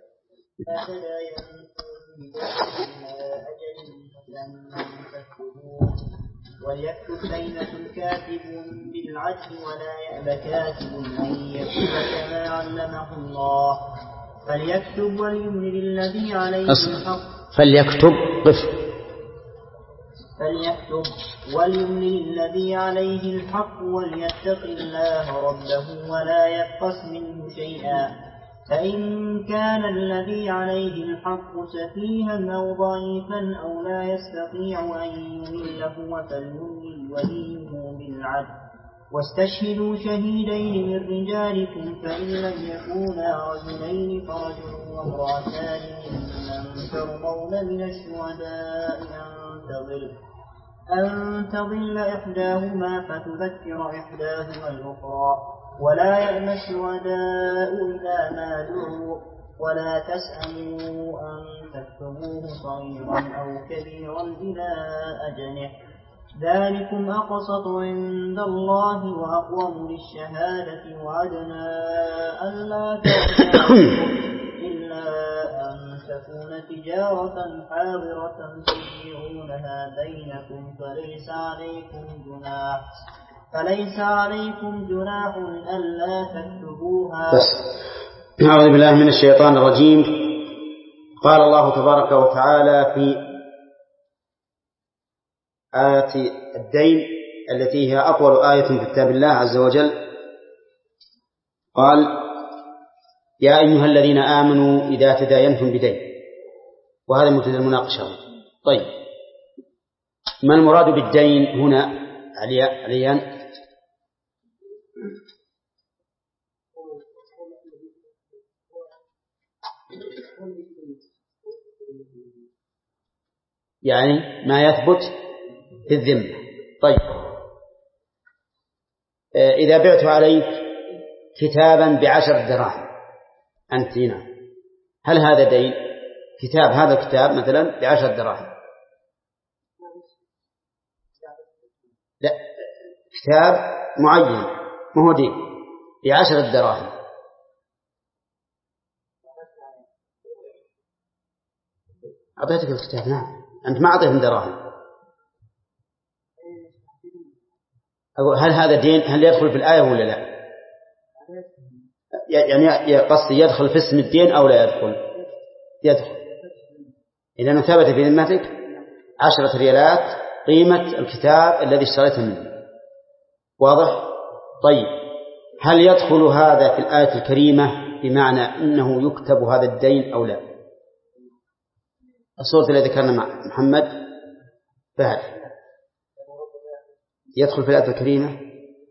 وليكتب بينكم كاتب بالعدل ولا يأب كاتب أن يكتب كما علمه الله فليكتب وليملل الذي عليه الحق فليكتب قف فليكتب وليملل الذي عليه الحق وليتق الله ربه ولا يبخس منه شيئا فإن كان الذي عليه الحق سفيها أو ضعيفا أو لا يستطيع أن يمله فليملل وليه بالعدل واستشهدوا شهيدين من رجالكم فإن لم يكونا رجلين فرجل وامرأتان ممن ترضون من الشهداء أن تضرب أن تضل إحداهما فتذكر إحداهما الأخرى ولا يأبى الشهداء إذا ما دعوا ولا تسأموا أن تكتبوه صغيرا أو كبيرا إلى أجله ذلكم أقسط عند الله وأقوم للشهادة وأدنى ألا تأتوا إلا أن تكون تجارة حاضرة تديرونها بينكم فليس عليكم جناح فليس عليكم جناح ألا تكتبوها. أعوذ بالله من الشيطان الرجيم. قال الله تبارك وتعالى في آية الدين التي هي أطول آية في كتاب الله عز وجل، قال: يا أيها الذين آمنوا إذا تداينتم بدين. وهذا مبتدأ المناقشة. طيب، ما المراد بالدين هنا عليان؟ يعني ما يثبت في الذمة. طيب، إذا بعت عليك كتابا بعشر دراهم أنت هنا، هل هذا دين؟ كتاب، هذا كتاب مثلا بعشر دراهم. لا، كتاب معين ما هو دين، بعشر دراهم. أعطيتك الكتاب، نعم، أنت ما أعطيتهم دراهم. أقول هل هذا دين؟ هل يدخل في الآية ولا لا؟ يعني قصدي يدخل في اسم الدين أو لا يدخل؟ يدخل. إذا ثبت في ذمتك عشرة ريالات قيمة الكتاب الذي اشتريته منه. واضح؟ طيب، هل يدخل هذا في الآية الكريمة بمعنى أنه يكتب هذا الدين أو لا؟ الصورة التي ذكرنا مع محمد فهد يدخل في الآية الكريمة.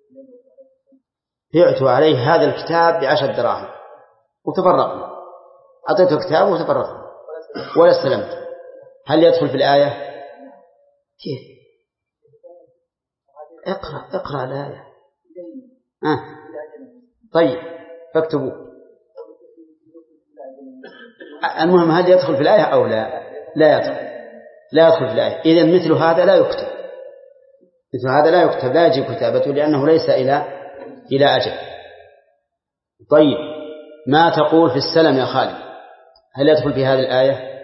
بعت عليه هذا الكتاب بعشر دراهم وتفرقنا، أعطيته كتاب وتفرقنا ولا استلمت، هل يدخل في الآية؟ كيف؟ اقرأ اقرأ الآية. آه. طيب، فاكتبوه. المهم هل يدخل في الآية أو لا؟ لا يدخل، لا يدخل في الآية. إذن مثل هذا لا يكتب، مثل هذا لا يكتب، لا يجب كتابته لأنه ليس إلى إلى أجل. طيب، ما تقول في السلم يا خالد؟ هل يدخل في هذه الآية؟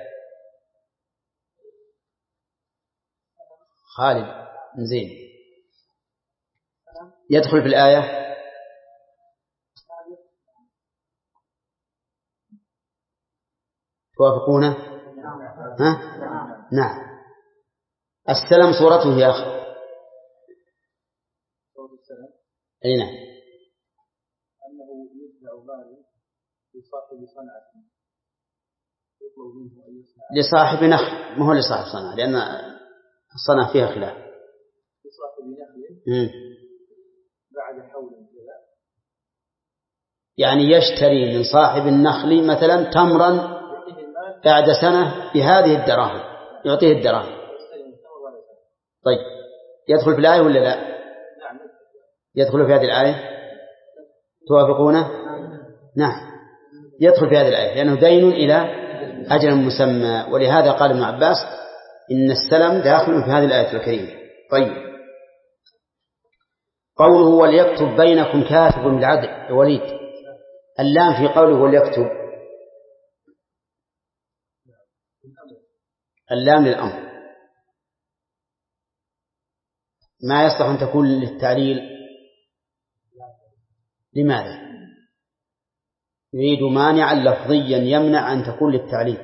خالد زين، يدخل في الآية؟ توافقونه؟ ها؟ نعم. السلم صورته يا أخي. أي نعم. أنه يدفع ماله لصاحب صنعة يطلب منه أن يصنع لصاحب نخل، ما هو لصاحب صنعة، لأن الصنعة فيها خلاف. لصاحب نخل بعد حول كذا، يعني يشتري من صاحب النخل مثلا تمرا بعد سنة بهذه الدراهم، يعطيه الدراهم. طيب، يدخل في الآية ولا لا؟ يدخل في هذه الآية؟ توافقونه؟ نعم، يدخل في هذه الآية لأنه دين إلى أجل مسمى. ولهذا قال ابن عباس إن السلم داخل في هذه الآية الكريمة. طيب، قوله وليكتب بينكم كاتب بالعدل. وليد، اللام في قوله وليكتب، اللام للأمر، ما يصلح أن تكون للتعليل. لماذا؟ يريد مانعا لفظيا يمنع أن تكون للتعليل.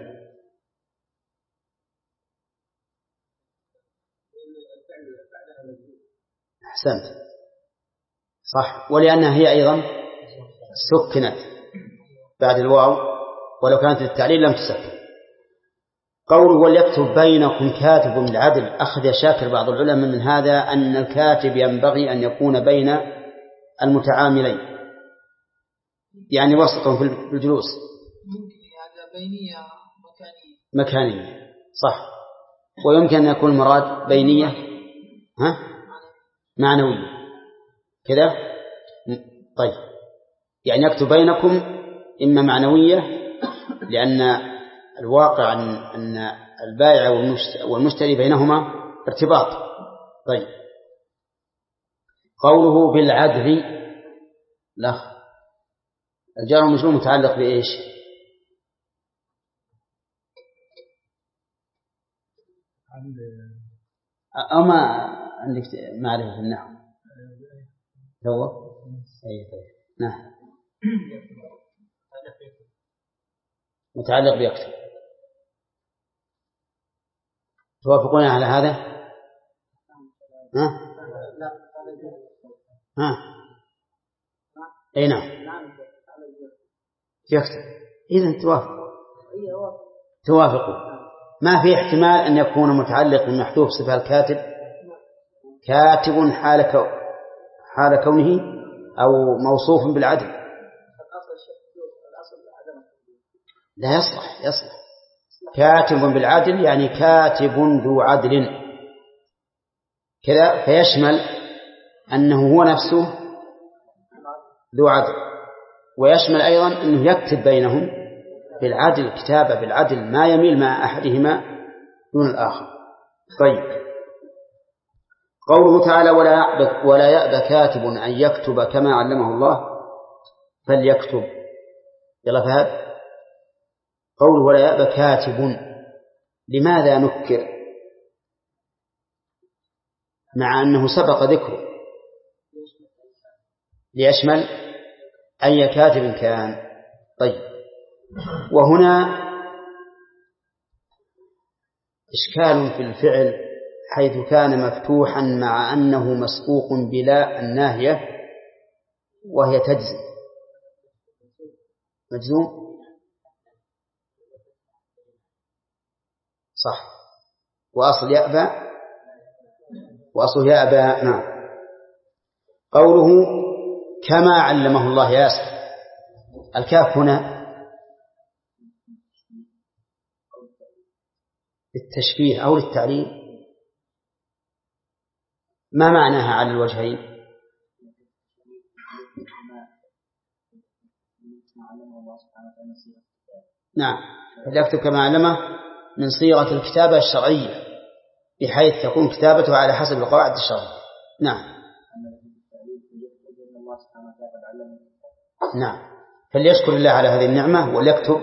أحسنت، صح، ولأنها هي أيضا سكنت بعد الواو، ولو كانت للتعليل لم تسكن. قوله وليكتب بينكم كاتب بالعدل، أخذ شاكر بعض العلماء من هذا أن الكاتب ينبغي أن يكون بين المتعاملين، يعني وسط في الجلوس. ممكن هذا بينية مكانية. مكانية، صح، ويمكن أن يكون مراد بينية ها معنوية كذا. طيب يعني يكتب بينكم إما معنوية لأن الواقع أن البائع والمشتري بينهما ارتباط. طيب قوله بالعدل، لا الجار والمجرور متعلق بإيش؟ أما عندك معرفة في النحو هو أي طيب نعم متعلق بيكتب. توافقون على هذا؟ ها ها أي نعم يكتب. إذن توافق توافقوا. ما في احتمال أن يكون متعلق بالمحذوف صفة الكاتب كاتب حال كو حال كونه أو موصوف بالعدل. لا يصلح يصلح كاتب بالعدل يعني كاتب ذو عدل كذا، فيشمل أنه هو نفسه ذو عدل، ويشمل أيضا أنه يكتب بينهم بالعدل، كتابة بالعدل ما يميل مع أحدهما دون الآخر. طيب قوله تعالى ولا يأبى, ولا يأبى كاتب أن يكتب كما علمه الله فليكتب. يلا فهد قوله ولا يأبى كاتب، لماذا نكر مع أنه سبق ذكره؟ ليشمل أي كاتب كان. طيب وهنا إشكال في الفعل حيث كان مفتوحا مع أنه مسبوق بلا الناهية وهي تجزم مجزوم صح، وأصل يأبى وأصل يأبى. نعم قوله كما علمه الله ياسر، الكاف هنا للتشبيه أو للتعليم، ما معناها على الوجهين؟ نعم فليكتب كما علمه من صيغة الكتابة الشرعية بحيث تكون كتابته على حسب القواعد الشرعية. نعم نعم فليشكر الله على هذه النعمة وليكتب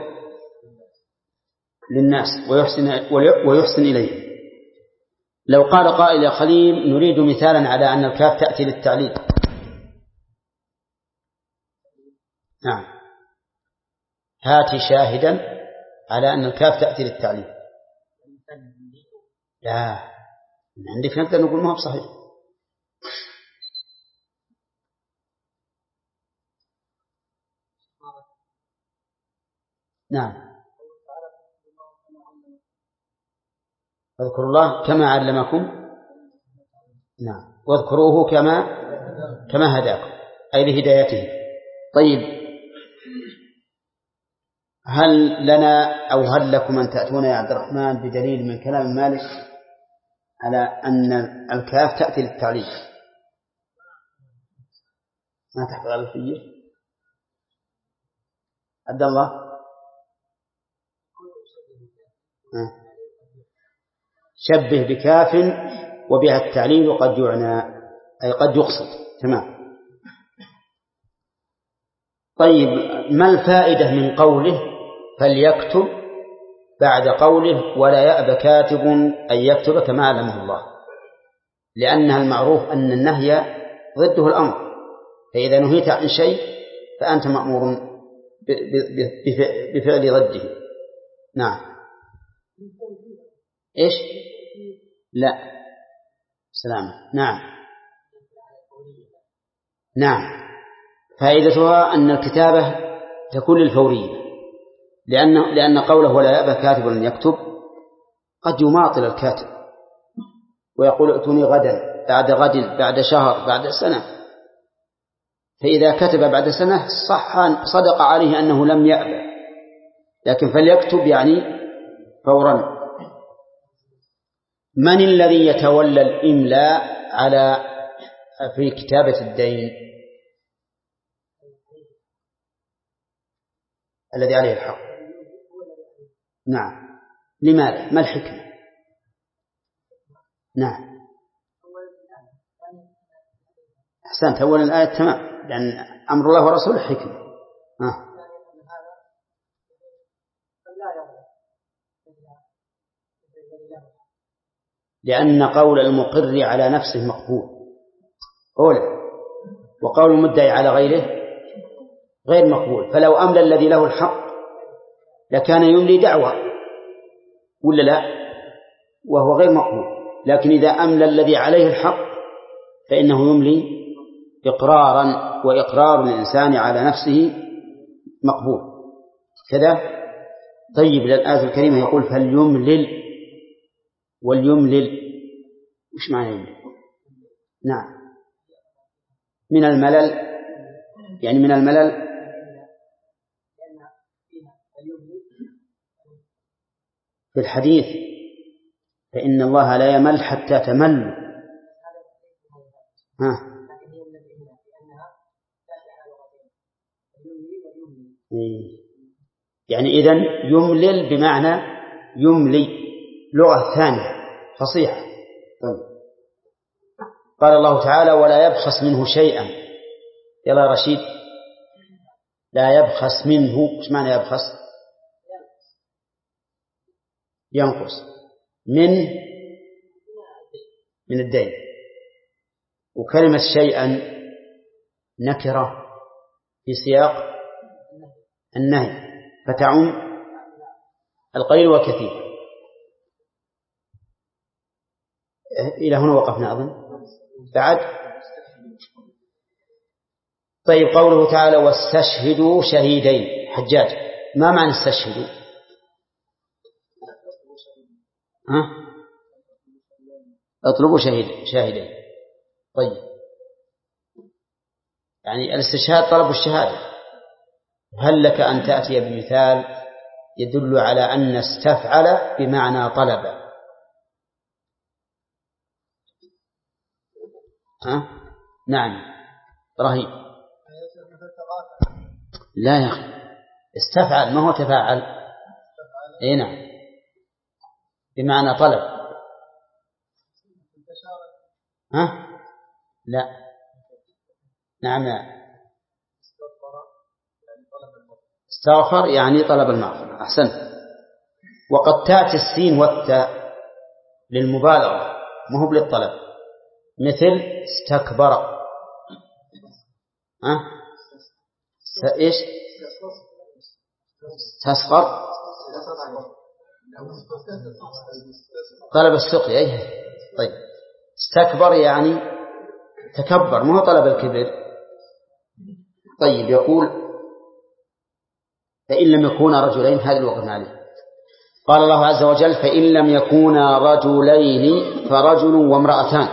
للناس ويحسن, ويحسن إليه. لو قال قائل يا خليل نريد مثالا على أن الكاف تأتي للتعليل. نعم هاتي شاهدا على أن الكاف تأتي للتعليل. لا عندك نقدر نقول ما هو صحيح. نعم اذكروا الله كما علمكم. نعم واذكروه كما كما هداكم أي لهدايته. طيب هل لنا أو هل لكم أن تأتون يا عبد الرحمن بدليل من كلام مالك على أن الكاف تأتي للتعليل؟ ما تحفظ على الفير عبد الله ها. شبه بكاف وبها التعليل قد يعنى أي قد يقصد. تمام. طيب ما الفائدة من قوله فليكتب بعد قوله ولا يأبى كاتب أن يكتب كما علمه الله؟ لأنها المعروف أن النهي ضده الأمر، فإذا نهيت عن شيء فأنت مأمور بفعل ضده. نعم إيش لا سلام. نعم نعم فائدتها أن الكتابة تكون للفورية، لأن لأن قوله ولا يأبى كاتب أن يكتب قد يماطل الكاتب ويقول ائتوني غدا بعد غد بعد شهر بعد سنة، فإذا كتب بعد سنة صح صدق عليه أنه لم يأبى، لكن فليكتب يعني فورا. من الذي يتولى الإملاء على في كتابة الدين الذي عليه الحق؟ نعم. لماذا؟ ما الحكمة؟ نعم أحسنت. أولا الآية تمام، لأن أمر الله ورسوله حكمة. آه. لأن قول المقر على نفسه مقبول أولا، وقول المدعي على غيره غير مقبول. فلو أملى الذي له الحق لكان يملي دعوة ولا لا، وهو غير مقبول. لكن إذا أملى الذي عليه الحق فإنه يملي إقرارا، وإقرار الإنسان على نفسه مقبول كذا. طيب للآية الكريمة يقول فليملل، واليملل مش معنى يملل؟ نعم من الملل، يعني من الملل في الحديث فإن الله لا يمل حتى تمل. ها يعني إذن يملل بمعنى يملي، لغة ثانية فصيحة. طيب. قال الله تعالى ولا يبخس منه شيئا. يلا رشيد، لا يبخس منه، ايش معنى يبخس؟ ينقص من من الدين. وكلمة شيئا نكرة في سياق النهي فتعم القليل والكثير. إلى هنا وقفنا أظن بعد. طيب قوله تعالى واستشهدوا شهيدين. حجاج، ما معنى استشهدوا؟ ها؟ اطلبوا شهيد شاهدين. طيب يعني الاستشهاد طلب الشهادة. هل لك أن تأتي بمثال يدل على أن استفعل بمعنى طلب؟ ها؟ نعم رهيب. لا يا أخي استفعل ما هو تفاعل. اي نعم بمعنى طلب. ها؟ لا نعم استغفر يعني طلب المغفرة. أحسنت. وقد تأتي السين والتاء للمبالغة ما هو للطلب، مثل استكبر. ها؟ إيش؟ استصغر طلب السقي. أيه. طيب استكبر يعني تكبر ما هو طلب الكبر. طيب يقول فإن لم يكونا رجلين، هذا الوقف عليه. قال الله عز وجل فإن لم يكونا رجلين فرجل وامرأتان.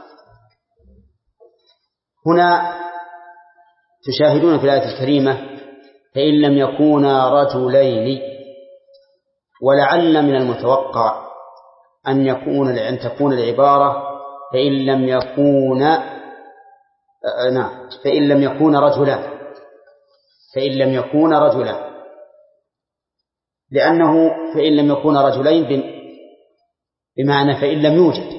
هنا تشاهدون في الآية الكريمة فإن لم يكونا رجلين، ولعل من المتوقع أن يكون أن تكون العبارة فإن لم يكونا نعم فإن لم يكون رجلان، فإن لم يكون رجلان، لأنه فإن لم يكون رجلين بمعنى فإن لم يوجد.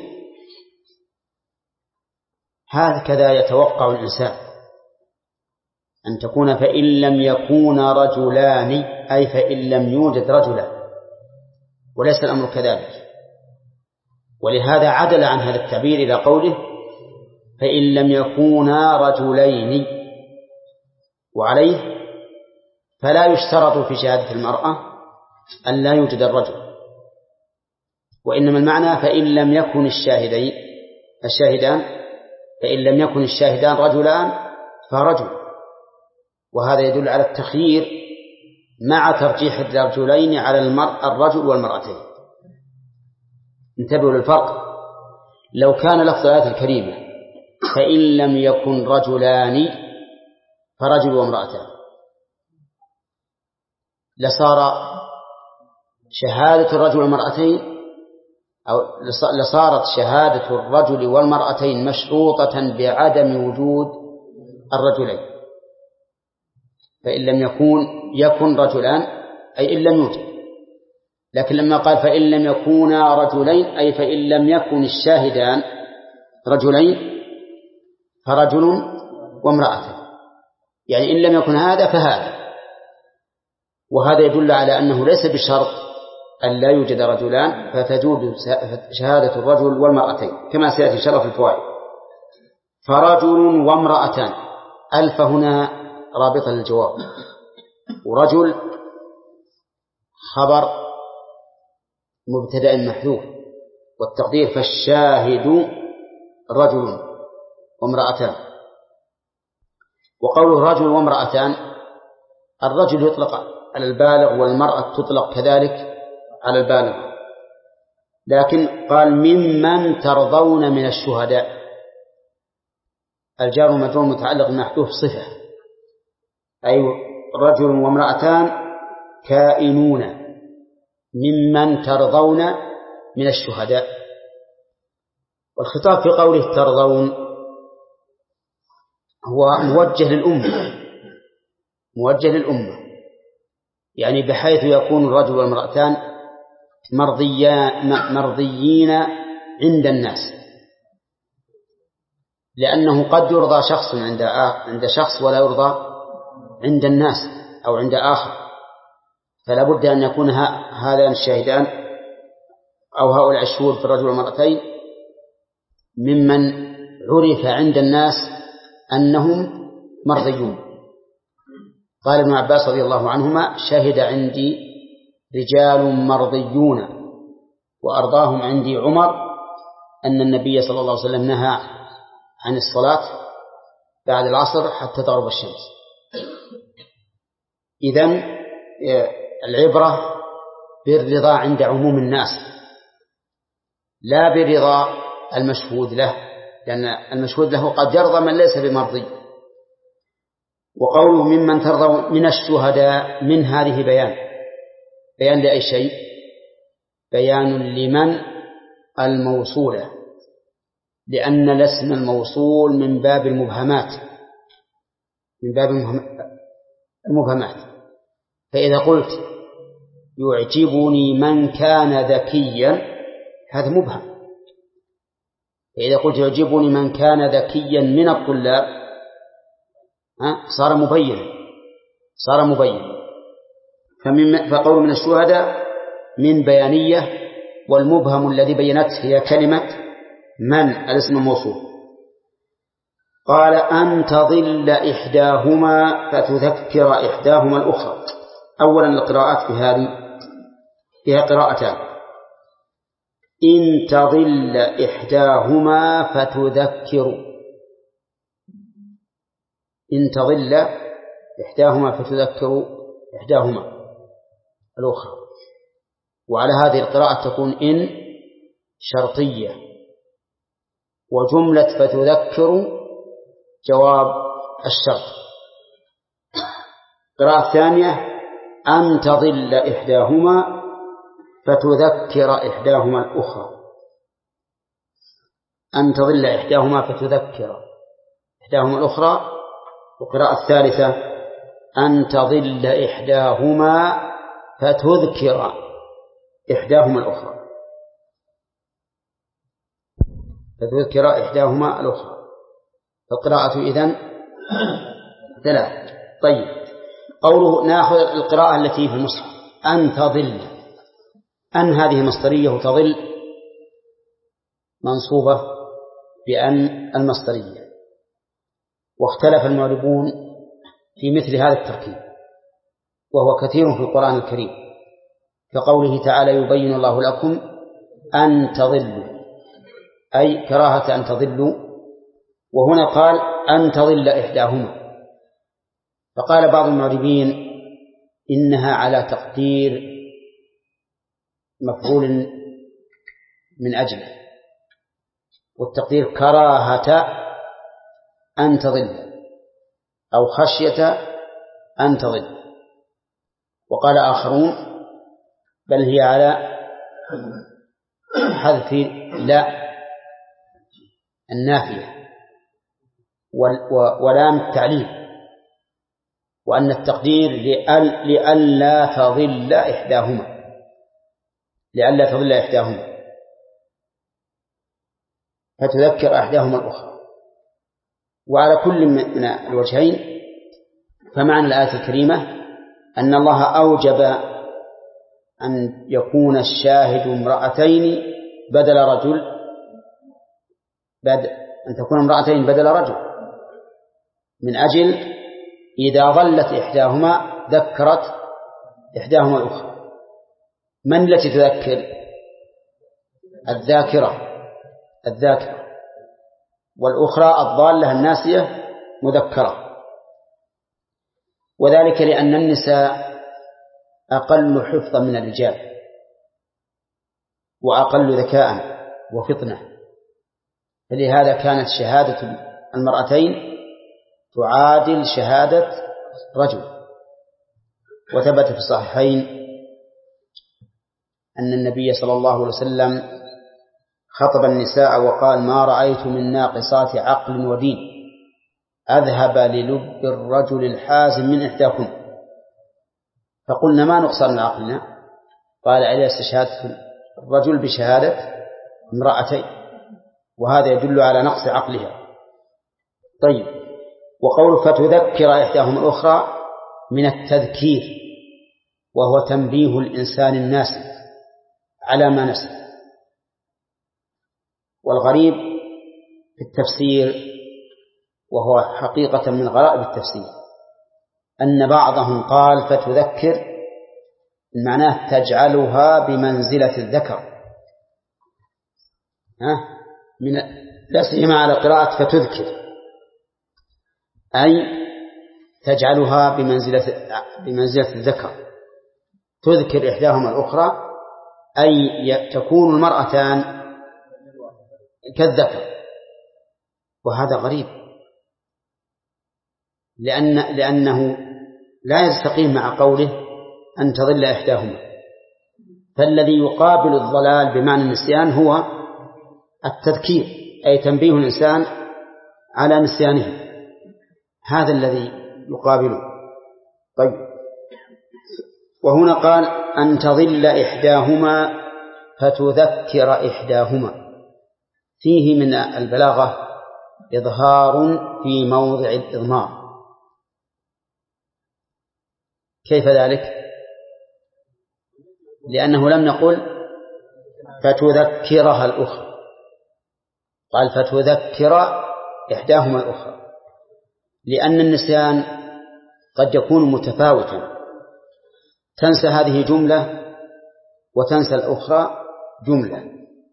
هكذا يتوقع الإنسان أن تكون فإن لم يكون رجلان، أي فإن لم يوجد رجلان، وليس الأمر كذلك. ولهذا عدل عن هذا التعبير إلى قوله فإن لم يكونا رجلين. وعليه فلا يشترط في شهادة المرأة أن لا يوجد الرجل، وإنما المعنى فإن لم يكن الشاهدين الشاهدان فإن لم يكن الشاهدان رجلان فرجل. وهذا يدل على التخيير مع ترجيح الرجلين على المرء الرجل والمرأتين. انتبهوا للفرق. لو كان لفظ الآية الكريمة فإن لم يكن رجلان فرجل وامرأتان لصار شهادة الرجل والمرأتين أو لصارت شهادة الرجل والمرأتين مشروطة بعدم وجود الرجلين، فإن لم يكون يكن رجلان أي إن لم يوجد. لكن لما قال فإن لم يكونا رجلين أي فإن لم يكن الشاهدان رجلين فرجل وامرأة، يعني إن لم يكن هذا فهذا. وهذا يدل على أنه ليس بشرط أن لا يوجد رجلان، فتجوز شهادة الرجل والمرأتين كما سيأتي شرف الفوائد. فرجل وامرأتان، ألف هنا رابطة للجواب، ورجل خبر مبتدأ محذوف، والتقدير فالشاهد رجل وامرأتان. وقوله رجل وامرأتان، الرجل يطلق على البالغ والمرأة تطلق كذلك على البالغ، لكن قال ممن ترضون من الشهداء، الجار والمجرور متعلق بمحذوف صفة، أي رجل وامرأتان كائنون ممن ترضون من الشهداء. والخطاب في قوله ترضون هو موجه للأمة، موجه للأمة يعني بحيث يكون الرجل والمرأتان مرضيين عند الناس، لأنه قد يرضى شخص عند عند شخص ولا يرضى عند الناس أو عند آخر، فلا بد أن يكون هذان الشاهدان أو هؤلاء الشهود في الرجل والمرأتين ممن عرف عند الناس أنهم مرضيون. قال ابن عباس رضي الله عنهما شهد عندي رجال مرضيون وأرضاهم عندي عمر أن النبي صلى الله عليه وسلم نهى عن الصلاة بعد العصر حتى تغرب الشمس. إذن العبرة بالرضا عند عموم الناس لا برضا المشهود له، لأن المشهود له قد يرضى من ليس بمرضي. وقوله ممن ترضى من الشهداء، من هذه بيان بيان لأي شيء؟ بيان لمن الموصولة، لأن الاسم الموصول من باب المبهمات من باب المبهمات. فإذا قلت يعجبني من كان ذكيا هذا مبهم، فإذا قلت يعجبني من كان ذكيا من الطلاب صار مبين صار مبين فقول من الشهداء من بيانية، والمبهم الذي بينته هي كلمة من الاسم الموصول. قال أن تضل إحداهما فتذكر إحداهما الأخرى. أولا القراءات في هذه فيها قراءتان، إن تضل إحداهما فتذكر، إن تضل إحداهما فتذكر إحداهما الأخرى. وعلى هذه القراءة تكون إن شرطية، وجملة فتذكر جواب الشرط. قراءة ثانية أن تضل إحداهما فتذكر إحداهما الأخرى، أن تضل إحداهما فتذكر إحداهما الأخرى. وقراءة الثالثة أن تضل إحداهما فتذكر إحداهما الأخرى فتذكر إحداهما الأخرى. فالقراءة إذن ثلاث. طيب، قوله نأخذ القراءة التي في المصحف أن تضل، أن هذه مصدرية وتضل منصوبة بأن المصدرية. واختلف المعربون في مثل هذا التركيب، وهو كثير في القرآن الكريم، كقوله تعالى يبين الله لكم أن تضلوا، أي كراهة أن تضلوا. وهنا قال أن تضل إحداهما، فقال بعض المعربين إنها على تقدير مفعول من أجله، والتقدير كراهة أن تضل أو خشية أن تضل. وقال آخرون بل هي على حذف لا النافية ولام التعليل، وأن التقدير لئلا تضل إحداهما لئلا تضل إحداهما فتذكر إحداهما الأخرى. وعلى كل من الوجهين فمعنى الآية الكريمة أن الله أوجب أن يكون الشاهد امرأتين بدل رجل بدل أن تكون امرأتين بدل رجل، من أجل إذا ظلت إحداهما ذكرت إحداهما الأخرى. من التي تذكر؟ الذاكرة الذاكرة والأخرى الضالة الناسية مذكرة. وذلك لأن النساء أقل حفظا من الرجال وأقل ذكاء وفطنة، فلهذا كانت شهادة المرأتين تعادل شهادة رجل. وثبت في الصحيحين أن النبي صلى الله عليه وسلم خطب النساء وقال: ما رأيت من ناقصات عقل ودين أذهب للب الرجل الحازم من إحداكم. فقلنا: ما نقصان عقلنا؟ قال: أليس شهادة الرجل بشهادة امرأتين؟ وهذا يدل على نقص عقلها. طيب، وقول فتذكر إحداهما الأخرى من التذكير، وهو تنبيه الإنسان الناسي على ما نسي. والغريب في التفسير، وهو حقيقة من غرائب التفسير، أن بعضهم قال فتذكر معناه تجعلها بمنزلة الذكر، ها من لا سيما على قراءة فتذكر، أي تجعلها بمنزلة بمنزلة الذكر، تذكر إحداهما الأخرى، أي تكون المرأتان كالذكر. وهذا غريب، لأن لأنه لا يستقيم مع قوله أن تضل إحداهما. فالذي يقابل الضلال بمعنى النسيان هو التذكير، أي تنبيه الإنسان على نسيانه، هذا الذي يقابله. طيب، وهنا قال أن تضل إحداهما فتذكر إحداهما، فيه من البلاغة إظهار في موضع الإضمار. كيف ذلك؟ لأنه لم نقل فتذكرها الأخرى، قال فتذكر إحداهما الأخرى، لأن النسيان قد يكون متفاوتا، تنسى هذه جملة وتنسى الأخرى جملة،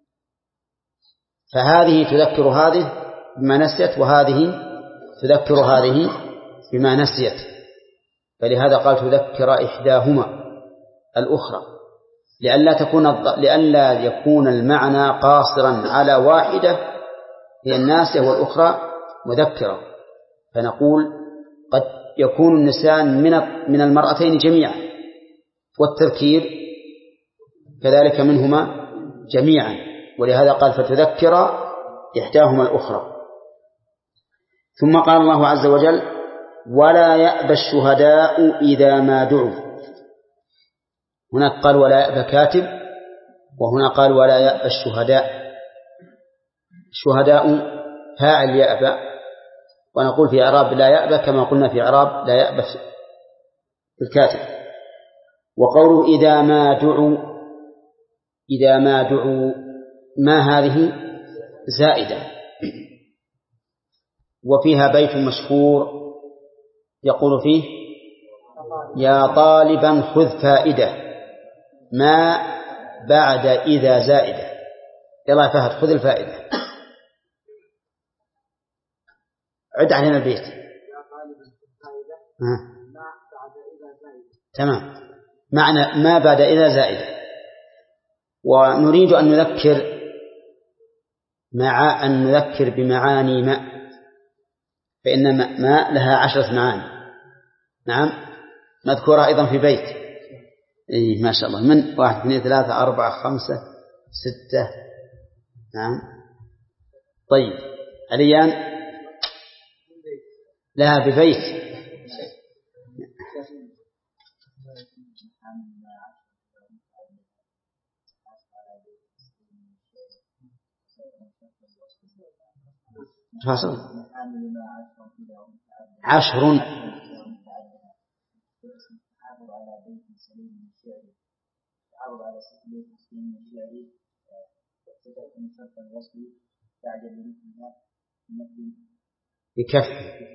فهذه تذكر هذه بما نسيت، وهذه تذكر هذه بما نسيت. فلهذا قال تذكر إحداهما الأخرى، لئلا تكون لئلا يكون المعنى قاصرا على واحدة هي الناسية والأخرى مذكرة. فنقول قد يكون النسيان من من المرأتين جميعا، والتذكير كذلك منهما جميعا، ولهذا قال فتذكر إحداهما الأخرى. ثم قال الله عز وجل: ولا يأبى الشهداء إذا ما دعوا. هناك قال ولا يأبى كاتب، وهنا قال ولا يأبى الشهداء. الشهداء فاعل يأبى، ونقول في إعراب لا يأبى كما قلنا في إعراب لا يأبى الكاتب. وقوله إذا ما دعوا، إذا ما دعوا ما هذه زائدة، وفيها بيت مشهور يقول فيه: يا طالبا خذ فائدة ما بعد إذا زائدة. يلا فهد خذ الفائدة، عد علينا البيت. ها. تمام، معنى ما بعد إذا زائدة. ونريد أن نذكر مع أن نذكر بمعاني ماء، فإن ماء لها عشرة معاني. نعم، مذكورة أيضا في بيت. إيه ما شاء الله، من واحد اثنين ثلاثة أربعة خمسة ستة. نعم. طيب عليان لا ببيت. فاصل عشر بكف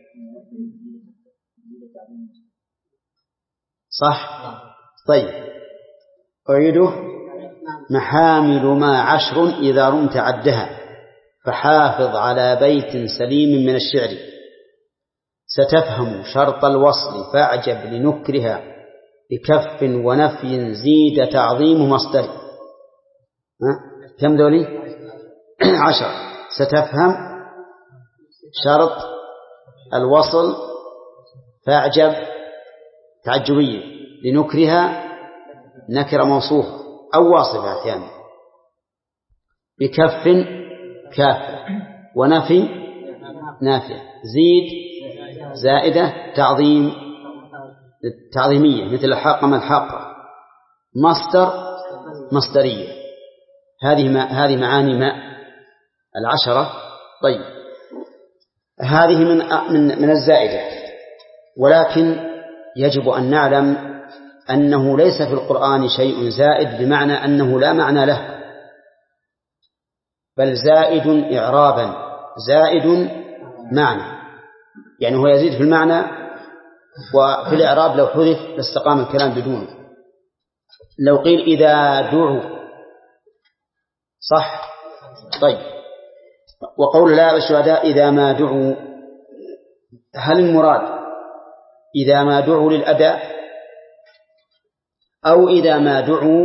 صح. طيب أعيده. محامل ما عشر إذا رمت عدها فحافظ على بيت سليم من الشعر ستفهم شرط الوصل فاعجب لنكرها بكف ونفي زيد تعظيم مصدر. كم ذولي؟ عشر. ستفهم شرط الوصل فاعجب تعجبية لنكرها نكر موصوف أو واصفة يعني بكف كافة ونفي نافية زيد زائدة تعظيم تعظيمية مثل الحاقة ما الحاقة مصدر مصدرية. هذه ما هذه معاني ما العشرة. طيب هذه من من من الزائدة، ولكن يجب أن نعلم أنه ليس في القرآن شيء زائد بمعنى أنه لا معنى له، بل زائد إعرابا زائد معنى، يعني هو يزيد في المعنى وفي الإعراب لو حذف لاستقام الكلام بدونه. لو قيل إذا دعوا صح. طيب وقول لا الشهداء إذا ما دعوا، هل المراد إذا ما دعوا للأداء أو إذا ما دعوا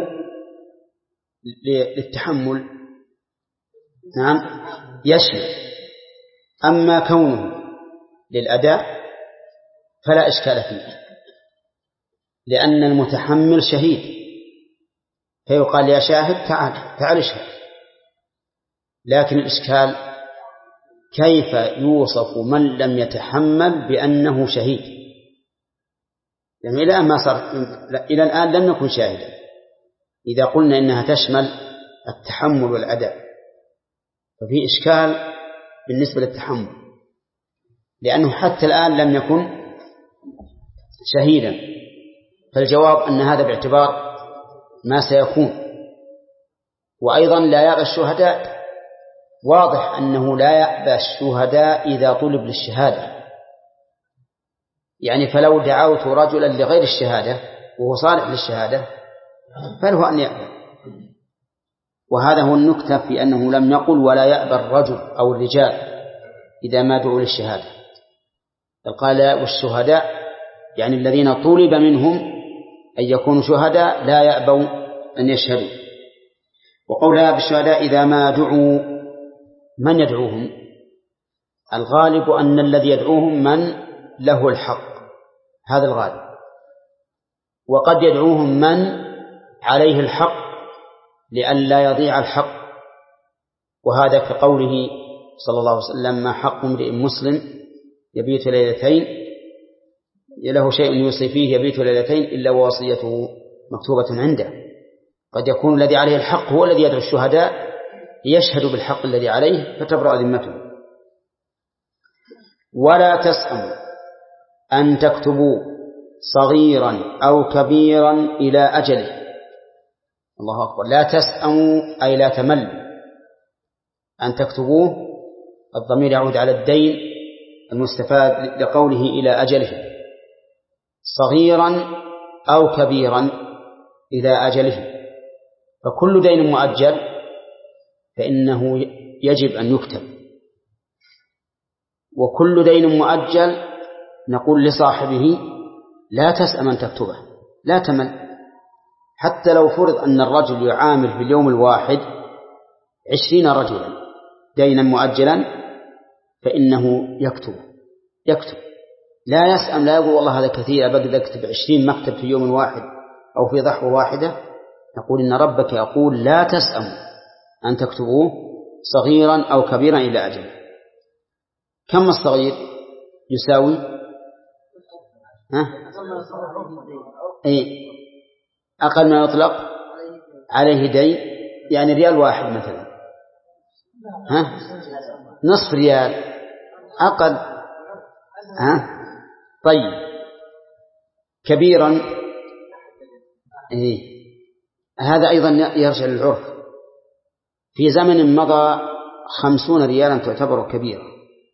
للتحمل؟ نعم يشمل. أما كونه للأداء فلا إشكال فيه، لأن المتحمل شهيد فيقال يا شاهد تعال تعال اشهد. لكن الإشكال كيف يوصف من لم يتحمل بأنه شهيد؟ يعني إلى الآن ما صار إلى الآن لم نكن شاهدا. إذا قلنا إنها تشمل التحمل والأداء ففي إشكال بالنسبة للتحمل، لأنه حتى الآن لم يكن شهيدا. فالجواب أن هذا باعتبار ما سيكون. وأيضا لا يأبى الشهداء، واضح أنه لا يأبى الشهداء إذا طلب للشهادة، يعني فلو دعوت رجلا لغير الشهادة وهو صالح للشهادة فله أن يأبى. وهذا هو النكتة في أنه لم يقل ولا يأبى الرجل أو الرجال إذا ما دعوا للشهادة، بل قال والشهداء يعني الذين طلب منهم أن يكونوا شهداء لا يأبوا أن يشهدوا. وقولها بالشهداء إذا ما دعوا، من يدعوهم؟ الغالب أن الذي يدعوهم من له الحق، هذا الغالب. وقد يدعوهم من عليه الحق لئلا يضيع الحق، وهذا كقوله صلى الله عليه وسلم ما حق امرئ مسلم يبيت ليلتين له شيء يوصي فيه يبيت ليلتين إلا ووصيته مكتوبة عنده. قد يكون الذي عليه الحق هو الذي يدعو الشهداء يشهد بالحق الذي عليه فتبرأ ذمته. ولا تسأموا أن تكتبوا صغيرا أو كبيرا إلى أجله. الله أكبر. لا تسأموا أي لا تملوا. أن تكتبوه الضمير يعود على الدين المستفاد لقوله إلى أجله، صغيرا أو كبيرا إلى أجله. فكل دين مؤجل فإنه يجب أن يكتب، وكل دين مؤجل نقول لصاحبه لا تسأم أن تكتبه، لا تمل. حتى لو فرض أن الرجل يعامل في اليوم الواحد عشرين رجلا دينا مؤجلا فإنه يكتب يكتب لا يسأم، لا يقول والله هذا كثير أبقى أكتب عشرين مكتب في يوم واحد أو في ضحوة واحدة. نقول إن ربك يقول لا تسأم أن تكتبوه صغيرا أو كبيرا إلى أجل. كم الصغير يساوي؟ ها؟ أي أقل ما يطلق عليه دين، يعني ريال واحد مثلا، ها؟ نصف ريال أقل، ها؟ طيب كبيرا، إيه؟ هذا أيضا يرجع للعرف. في زمن مضى خمسون ريالا تعتبر كبيرة،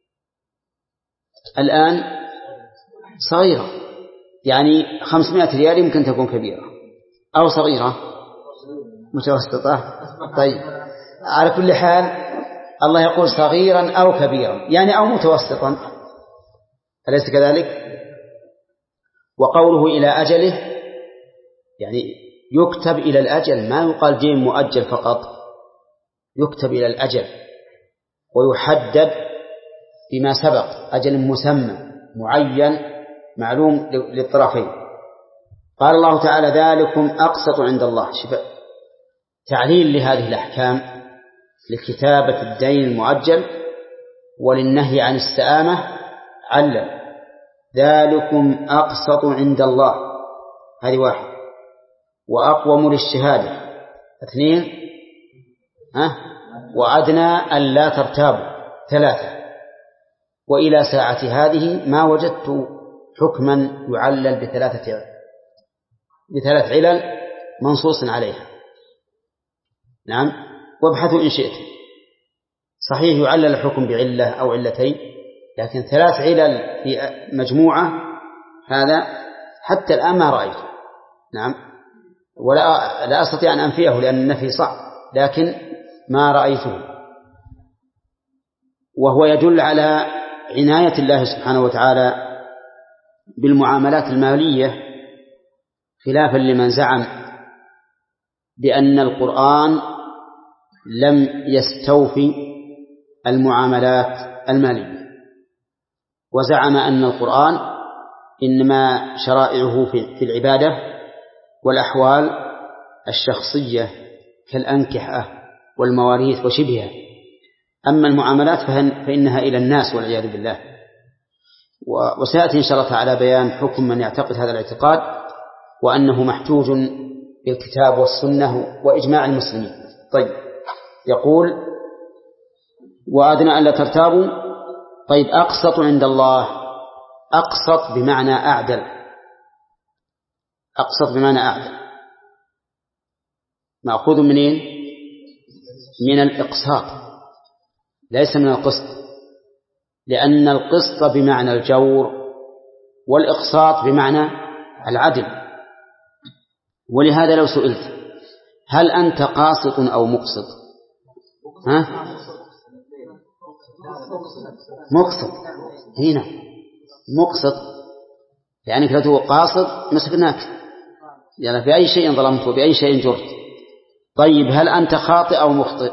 الآن صغيرة، يعني خمسمائة ريال يمكن تكون كبيرة أو صغيرة متوسطة. طيب على كل حال الله يقول صغيرا أو كبيرا، يعني أو متوسطا، أليس كذلك؟ وقوله إلى أجله يعني يكتب إلى الأجل، ما يقال دين مؤجل فقط، يكتب إلى الأجل ويحدد بما سبق، أجل مسمى معين معلوم للطرفين. قال الله تعالى ذلكم أقسط عند الله. شوف تعليل لهذه الأحكام لكتابة الدين المؤجل وللنهي عن السآمة، علم ذلكم أقسط عند الله، هذه واحد، وأقوم للشهادة، اثنين، ها؟ وأدنى ألا ترتابوا، ثلاثة. وإلى ساعة هذه ما وجدت حكما يعلل بثلاثة بثلاث علل منصوص عليها. نعم، وابحثوا إن شئتم. صحيح يعلل الحكم بعلة أو علتين، لكن ثلاث علل في مجموعة هذا حتى الآن ما رأيته. نعم، ولا لا أستطيع أن أنفيه لأن النفي صعب، لكن ما رأيته، وهو يدل على عناية الله سبحانه وتعالى بالمعاملات المالية، خلافا لمن زعم بأن القرآن لم يستوفي المعاملات المالية، وزعم أن القرآن إنما شرائعه في العبادة والأحوال الشخصية كالأنكحة والمواريث وشبهها، أما المعاملات فإنها إلى الناس والعياذ بالله. وسيأتي إن شاء الله تعالى بيان حكم من يعتقد هذا الاعتقاد، وأنه محجوج بالكتاب والسنة وإجماع المسلمين. طيب يقول وأدنى ألا ترتابوا. طيب أقسط عند الله، أقسط بمعنى أعدل، أقسط بمعنى أعدل، مأخوذ منين؟ من الإقساط ليس من القسط، لأن القسط بمعنى الجور والإقساط بمعنى العدل. ولهذا لو سئلت هل أنت قاسط أو مقسط؟ ها؟ مقسط هنا، مقسط يعني لو تقول قاسط مسكناك، يعني في أي شيء ظلمت وبأي شيء جرت. طيب هل أنت خاطئ أو مخطئ؟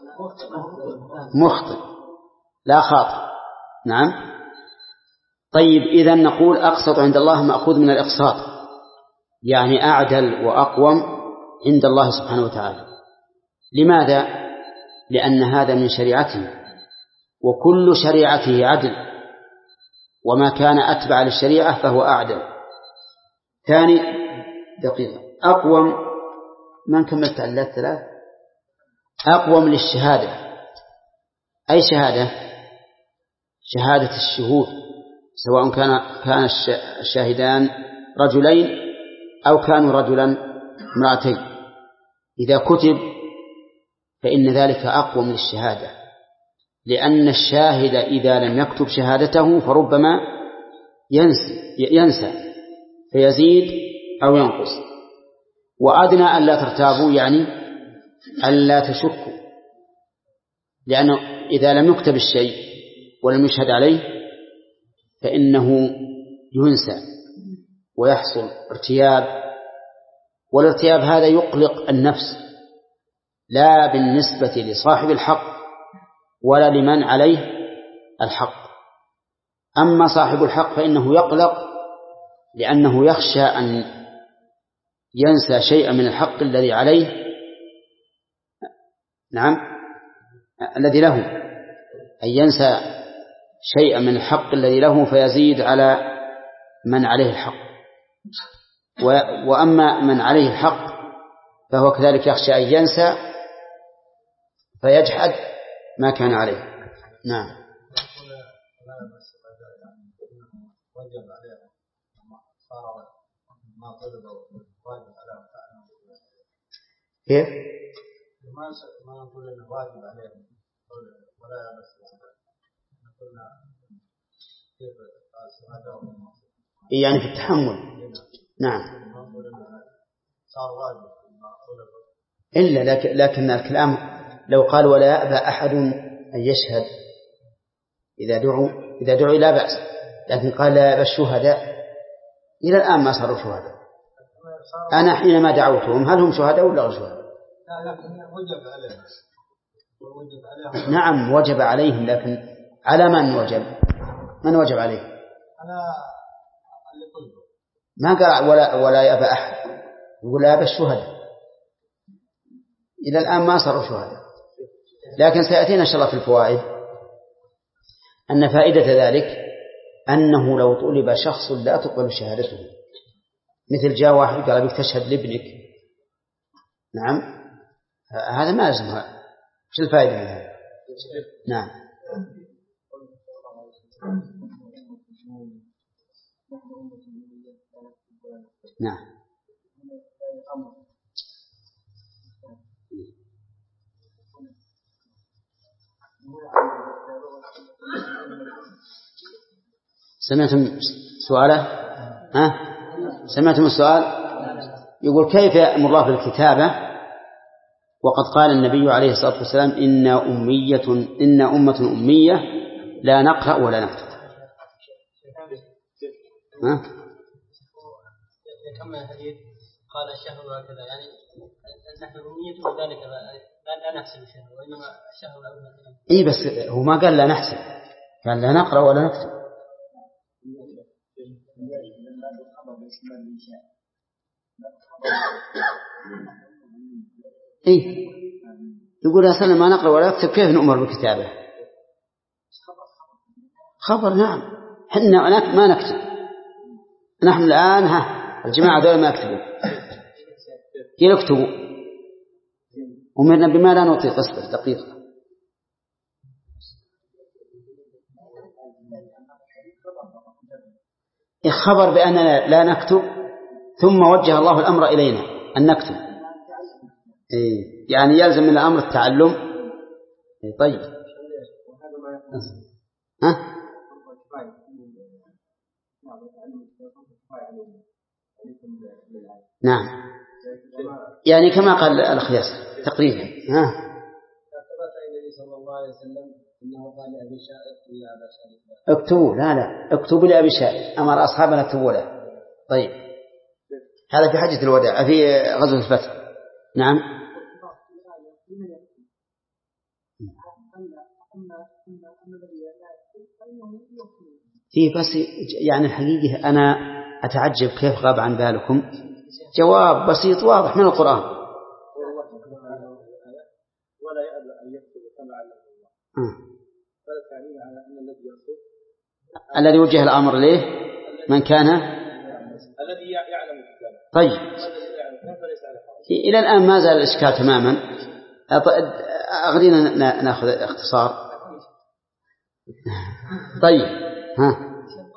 مخطئ لا خاطئ. نعم. طيب إذن نقول أقسط عند الله مأخوذ من الإقساط، يعني أعدل وأقوم عند الله سبحانه وتعالى. لماذا؟ لأن هذا من شريعته، وكل شريعته عدل، وما كان أتبع للشريعة فهو أعدل. ثاني دقيقة، أقوم، من كملت على الثلاث، أقوم للشهادة. أي شهادة؟ شهادة الشهود، سواء كان كان الشاهدان رجلين أو كانوا رجلا امرأتين. إذا كتب فإن ذلك أقوم للشهادة، لأن الشاهد إذا لم يكتب شهادته فربما ينسى, ينسى فيزيد أو ينقص. وأدنى ألا ترتابوا يعني ألا تشكوا، لأنه إذا لم يكتب الشيء ولم يشهد عليه فإنه ينسى ويحصل ارتياب، والارتياب هذا يقلق النفس، لا بالنسبة لصاحب الحق ولا لمن عليه الحق. أما صاحب الحق فإنه يقلق لأنه يخشى أن ينسى شيئا من الحق الذي عليه نعم الذي له، أن ينسى شيئا من الحق الذي له فيزيد على من عليه الحق. وأما من عليه الحق فهو كذلك يخشى أن ينسى فيجحد ما كان عليه. نعم. وجب عليهم صار ما طلبوا واجب عليهم كيف؟ ما ما نقول انه واجب عليهم ولا بس قلنا كيف يعني في التحمل. نعم صار واجب إلا لكن, لكن الكلام لو قال ولا يأبى أحد أن يشهد إذا دعوا إذا دعوا لا بأس، لكن قال لا يأبى الشهداء، إلى الآن ما صاروا شهداء. أنا حينما دعوتهم هل هم شهداء ولا غير شهداء؟ لا لكن وجب عليهم. وجب عليهم. نعم وجب عليهم، لكن على من وجب؟ من وجب عليه؟ على اللي طلبوا. ما قال ولا ولا يأبى أحد، يقول لا يأبى الشهداء. إلى الآن ما صاروا شهداء، لكن سيأتينا إن شاء الله في الفوائد أن فائدة ذلك أنه لو طلب شخص لا تقبل شهادته، مثل جاء واحد قال بك تشهد لابنك، نعم هذا ما لازمها. شو الفائدة من هذا؟ نعم. نعم. سمعتم سؤاله؟ ها؟ سمعتم السؤال؟ يقول كيف يأمر الله بالكتابة وقد قال النبي عليه الصلاة والسلام إن أمية إن أمة أمية لا نقرأ ولا نكتب. ها؟ كما الحديث قال الشهر وكذا، يعني نحن أمية وذلك لا نحسب الشهر وإنما الشهر أولى. إيه بس هو ما قال لا نحسب، قال لا نقرأ ولا نكتب. إيه يقول يا سلام ما نقرأ ولا نكتب، كيف نؤمر بالكتابة؟ خبر. نعم حنا ما نكتب، نحن الآن ها الجماعة دول ما يكتبون، يكتبوا أمرنا بما لا نطيق. أصبر دقيقة. خبر بأننا لا نكتب ثم وجه الله الأمر إلينا أن نكتب. إيه يعني يلزم من الأمر التعلم. إيه طيب. ها؟ نعم يعني كما قال الأخ ياسر تقريبا. ها؟ ثبت النبي صلى الله عليه وسلم إنه قال لأبي شائر يا أبا شائر اكتبوا. لا لا اكتبوا لأبي شائر، أمر أصحابنا اكتبوا له. طيب هذا في حجة الوداع في غزوة الفتح. نعم. في بس يعني الحقيقة أنا أتعجب كيف غاب عن بالكم جواب بسيط واضح من القرآن. ولا يأبى أن يكتب كما علمه الله. فلا تعليل على أن الذي يكتب الذي وجه الأمر ليه من كان الذي يعلم الكتاب. طيب إلى الآن ما زال الإشكال تماما. أغرينا نأخذ اختصار. طيب ها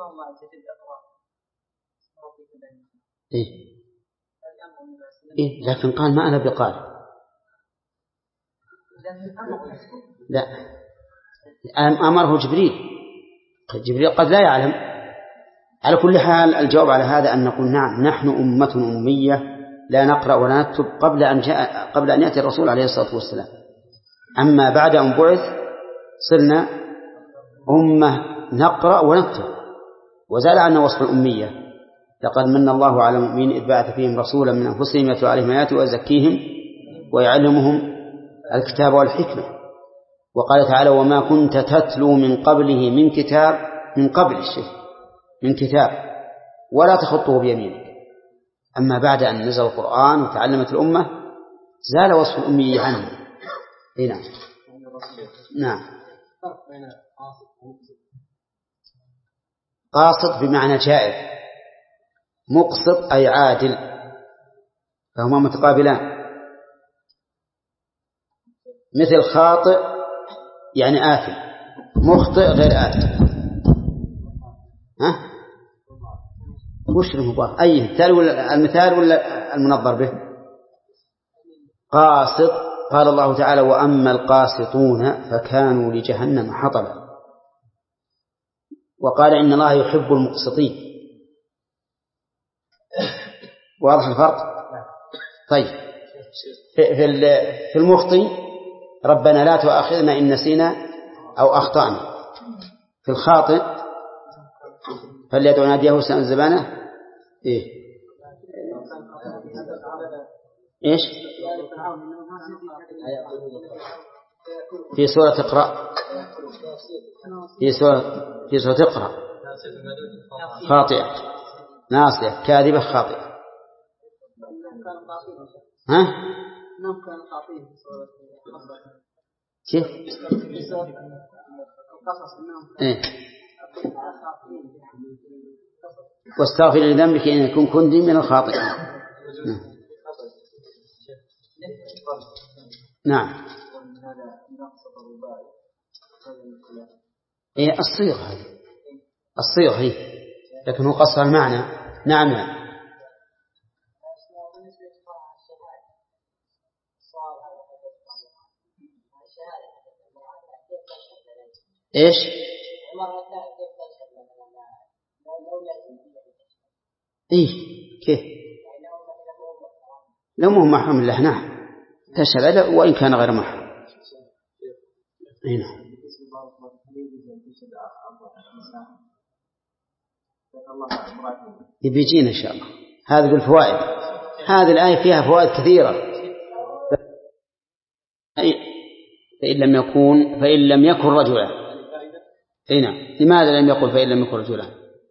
إيه؟ إيه لكن قال ما أنا بقال. لا أمره جبريل. جبريل قد لا يعلم. على كل حال الجواب على هذا أن نقول نعم نحن أمة أمية لا نقرأ ولا نكتب قبل أن جاء قبل أن يأتي الرسول عليه الصلاة والسلام. أما بعد أن بعث صرنا أمة نقرأ ونكتب، وزال عنا وصف الأمية. لقد من الله على المؤمنين إذ بعث فيهم رسولا من أنفسهم يتلو عليهم آياته ويزكيهم ويعلمهم الكتاب والحكمة. وقال تعالى وما كنت تتلو من قبله من كتاب من قبل الشيء من كتاب ولا تخطه بيمينك. أما بعد أن نزل القرآن وتعلمت الأمة زال وصف الأمية عنه. اي نعم. نعم. قاصد بمعنى جائر، مقسط أي عادل، فهما متقابلان. مثل خاطئ يعني آثم، مخطئ غير آثم. ها؟ وش المضاف؟ أي مثال ولا المثال ولا المنظر به؟ قاسط. قال الله تعالى: وأما القاسطون فكانوا لجهنم حطبا. وقال: إن الله يحب المقسطين. واضح الفرق؟ طيب، في المخطئ: ربنا لا تؤاخذنا إن نسينا أو أخطأنا. في الخاطئ: فليدعو ناديه سن زبانه. إيه إيش في سورة اقرأ، في سورة في سورة اقرأ: خاطئة ناصية كاذبة خاطئة. ها؟ كيف؟ إيه؟ واستغفر لذنبك إن يكن كنت من الخاطئين. نعم. إيه الصيغ هذه، الصيغ هي، لكن هو قصر المعنى. نعم نعم. إيش؟ إيه كيف؟ لو مو محرم له نعم تشهد وإن كان غير محرم. هنا يبيجين إن شاء الله هذه بالفوائد. هذه الآية فيها فوائد كثيرة. فإن لم يكون فإن لم يكن رجلا. هنا لماذا لم يقل فإن لم يكن رجلا؟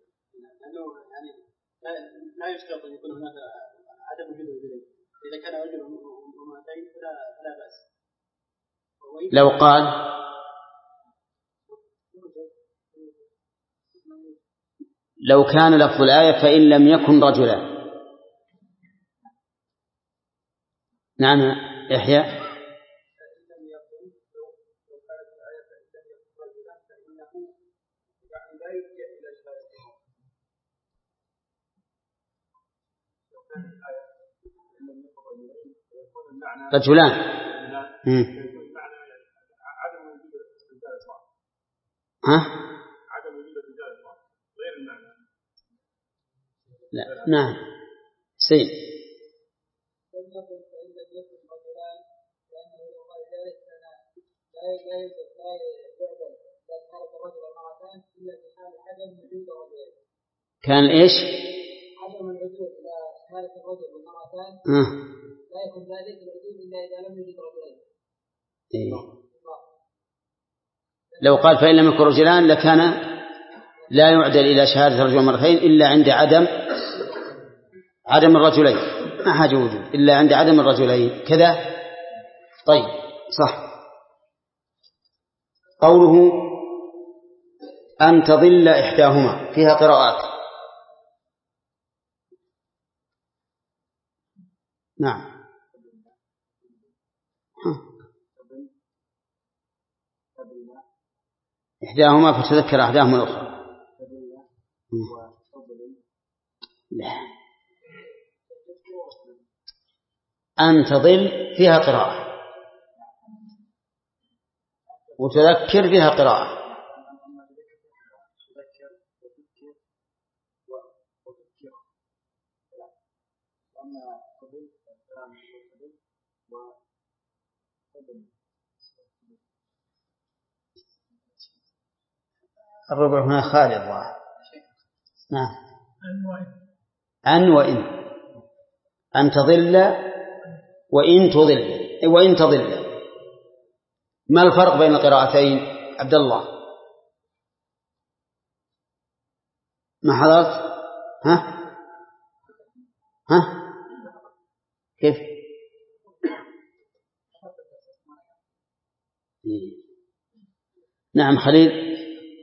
لا يشترط أن يكون هناك عدم وجود رجلين. إذا كان رجل وامرأتين فلا فلا بأس. لو قال لو كان لفظ الآية فإن لم يكن رجلا. نعم يحيى. رجلان. ها؟ عدم وجود الرجال غير المعنى. لا نعم سين. كان إيش؟ عدم العدول إلى شهادة الرجل والمرأتان لا يكون ذلك العدول إلا إذا لم يوجد رجلين. إيه. لو قال فإن لم يكن رجلان لكان لا يعدل إلى شهادة الرجل مرتين إلا عند عدم عدم الرجلين. ما حاجة وجود إلا عند عدم الرجلين كذا. طيب صح. قوله أن تضل إحداهما فيها قراءات. نعم إحداهما فتذكر أحداهما الأخرى. لا أن تضل فيها قراءة وتذكر فيها قراءة. الربع هنا خالي الله. نعم أن وإن أن تضل وإن تضل وإن تضل. ما الفرق بين القراءتين عبد الله؟ ما حضرت؟ ها ها كيف؟ نعم خليل.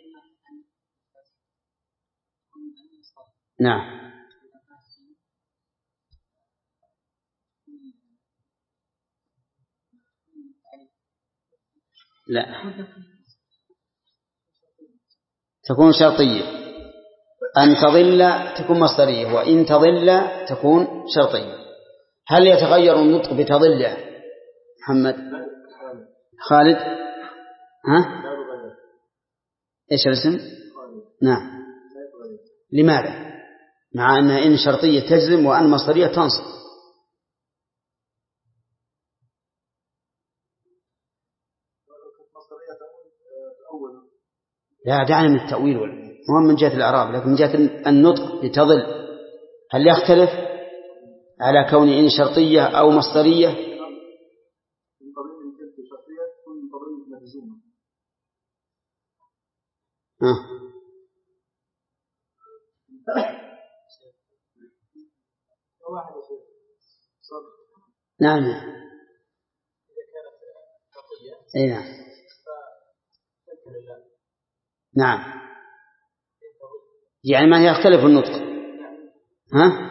نعم لا تكون شرطية. أن تضل تكون مصدرية، وإن تضل تكون شرطية. هل يتغير النطق بتضل يا محمد؟ خالد ها؟ إيش الاسم؟ نعم. لماذا؟ مع أن إن شرطية تجزم وأن مصدرية تنصب. لا دعنا من التأويل مو من جهة الإعراب، لكن من جهة النطق لتضل. هل يختلف على كون إن شرطية أو مصدرية؟ ها. نعم أي نعم نعم يعني ما يختلف النطق. ها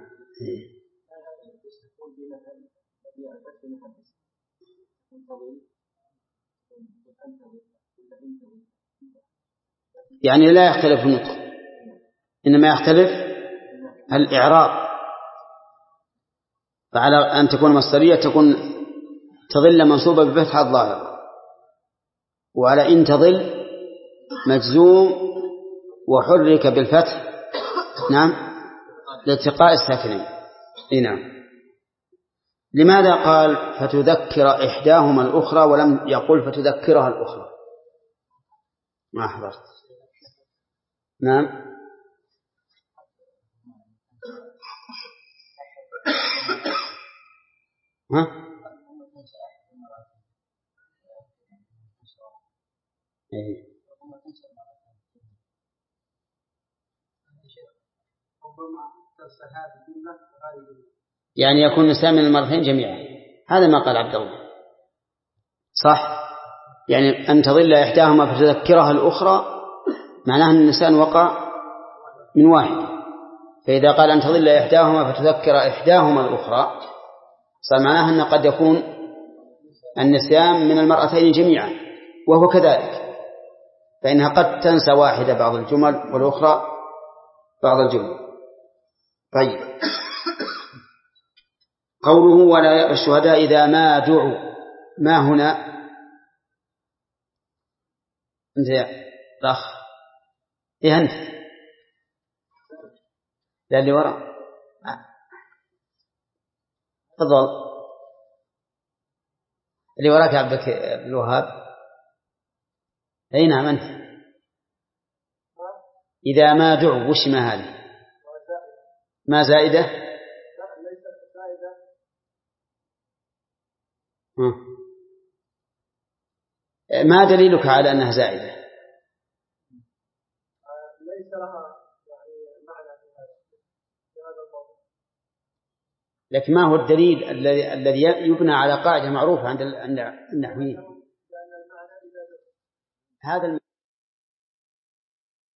يعني لا يختلف النطق، إنما يختلف الإعراب. فعلى أن تكون مصدرية تكون تظل منصوبة بفتح الظاهر، وعلى إن تظل مجزوم وحرك بالفتح نعم لالتقاء الساكنين. نعم. لماذا قال فتذكر إحداهما الأخرى ولم يقل فتذكرها الأخرى؟ ما حضرت. نعم ها إيه. يعني يكون الإنسان من المرتين جميعا. هذا ما قال عبد الله صح. يعني أن تضل إحداهما فتذكرها الأخرى معناه أن الإنسان وقع من واحد. فإذا قال أن تضل إحداهما فتذكر إحداهما الأخرى صار معناه أن قد يكون النسيان من المرأتين جميعا، وهو كذلك، فإنها قد تنسى واحدة بعض الجمل والأخرى بعض الجمل. طيب قوله ولا يأبى الشهداء إذا ما دعوا، ما هنا أنت يا رخ إيه أنت لا اللي وراء تفضل اللي وراك يا عبد الوهاب. أي نعم أنت. إذا ما دعوا وش ما هذه؟ ما زائدة؟ ما دليلك على أنها زائدة؟ ليس لها يعني معنى في هذا الموضوع. لكن ما هو الدليل الذي الذي يبنى على قاعدة معروفة عند النحويين؟ هذا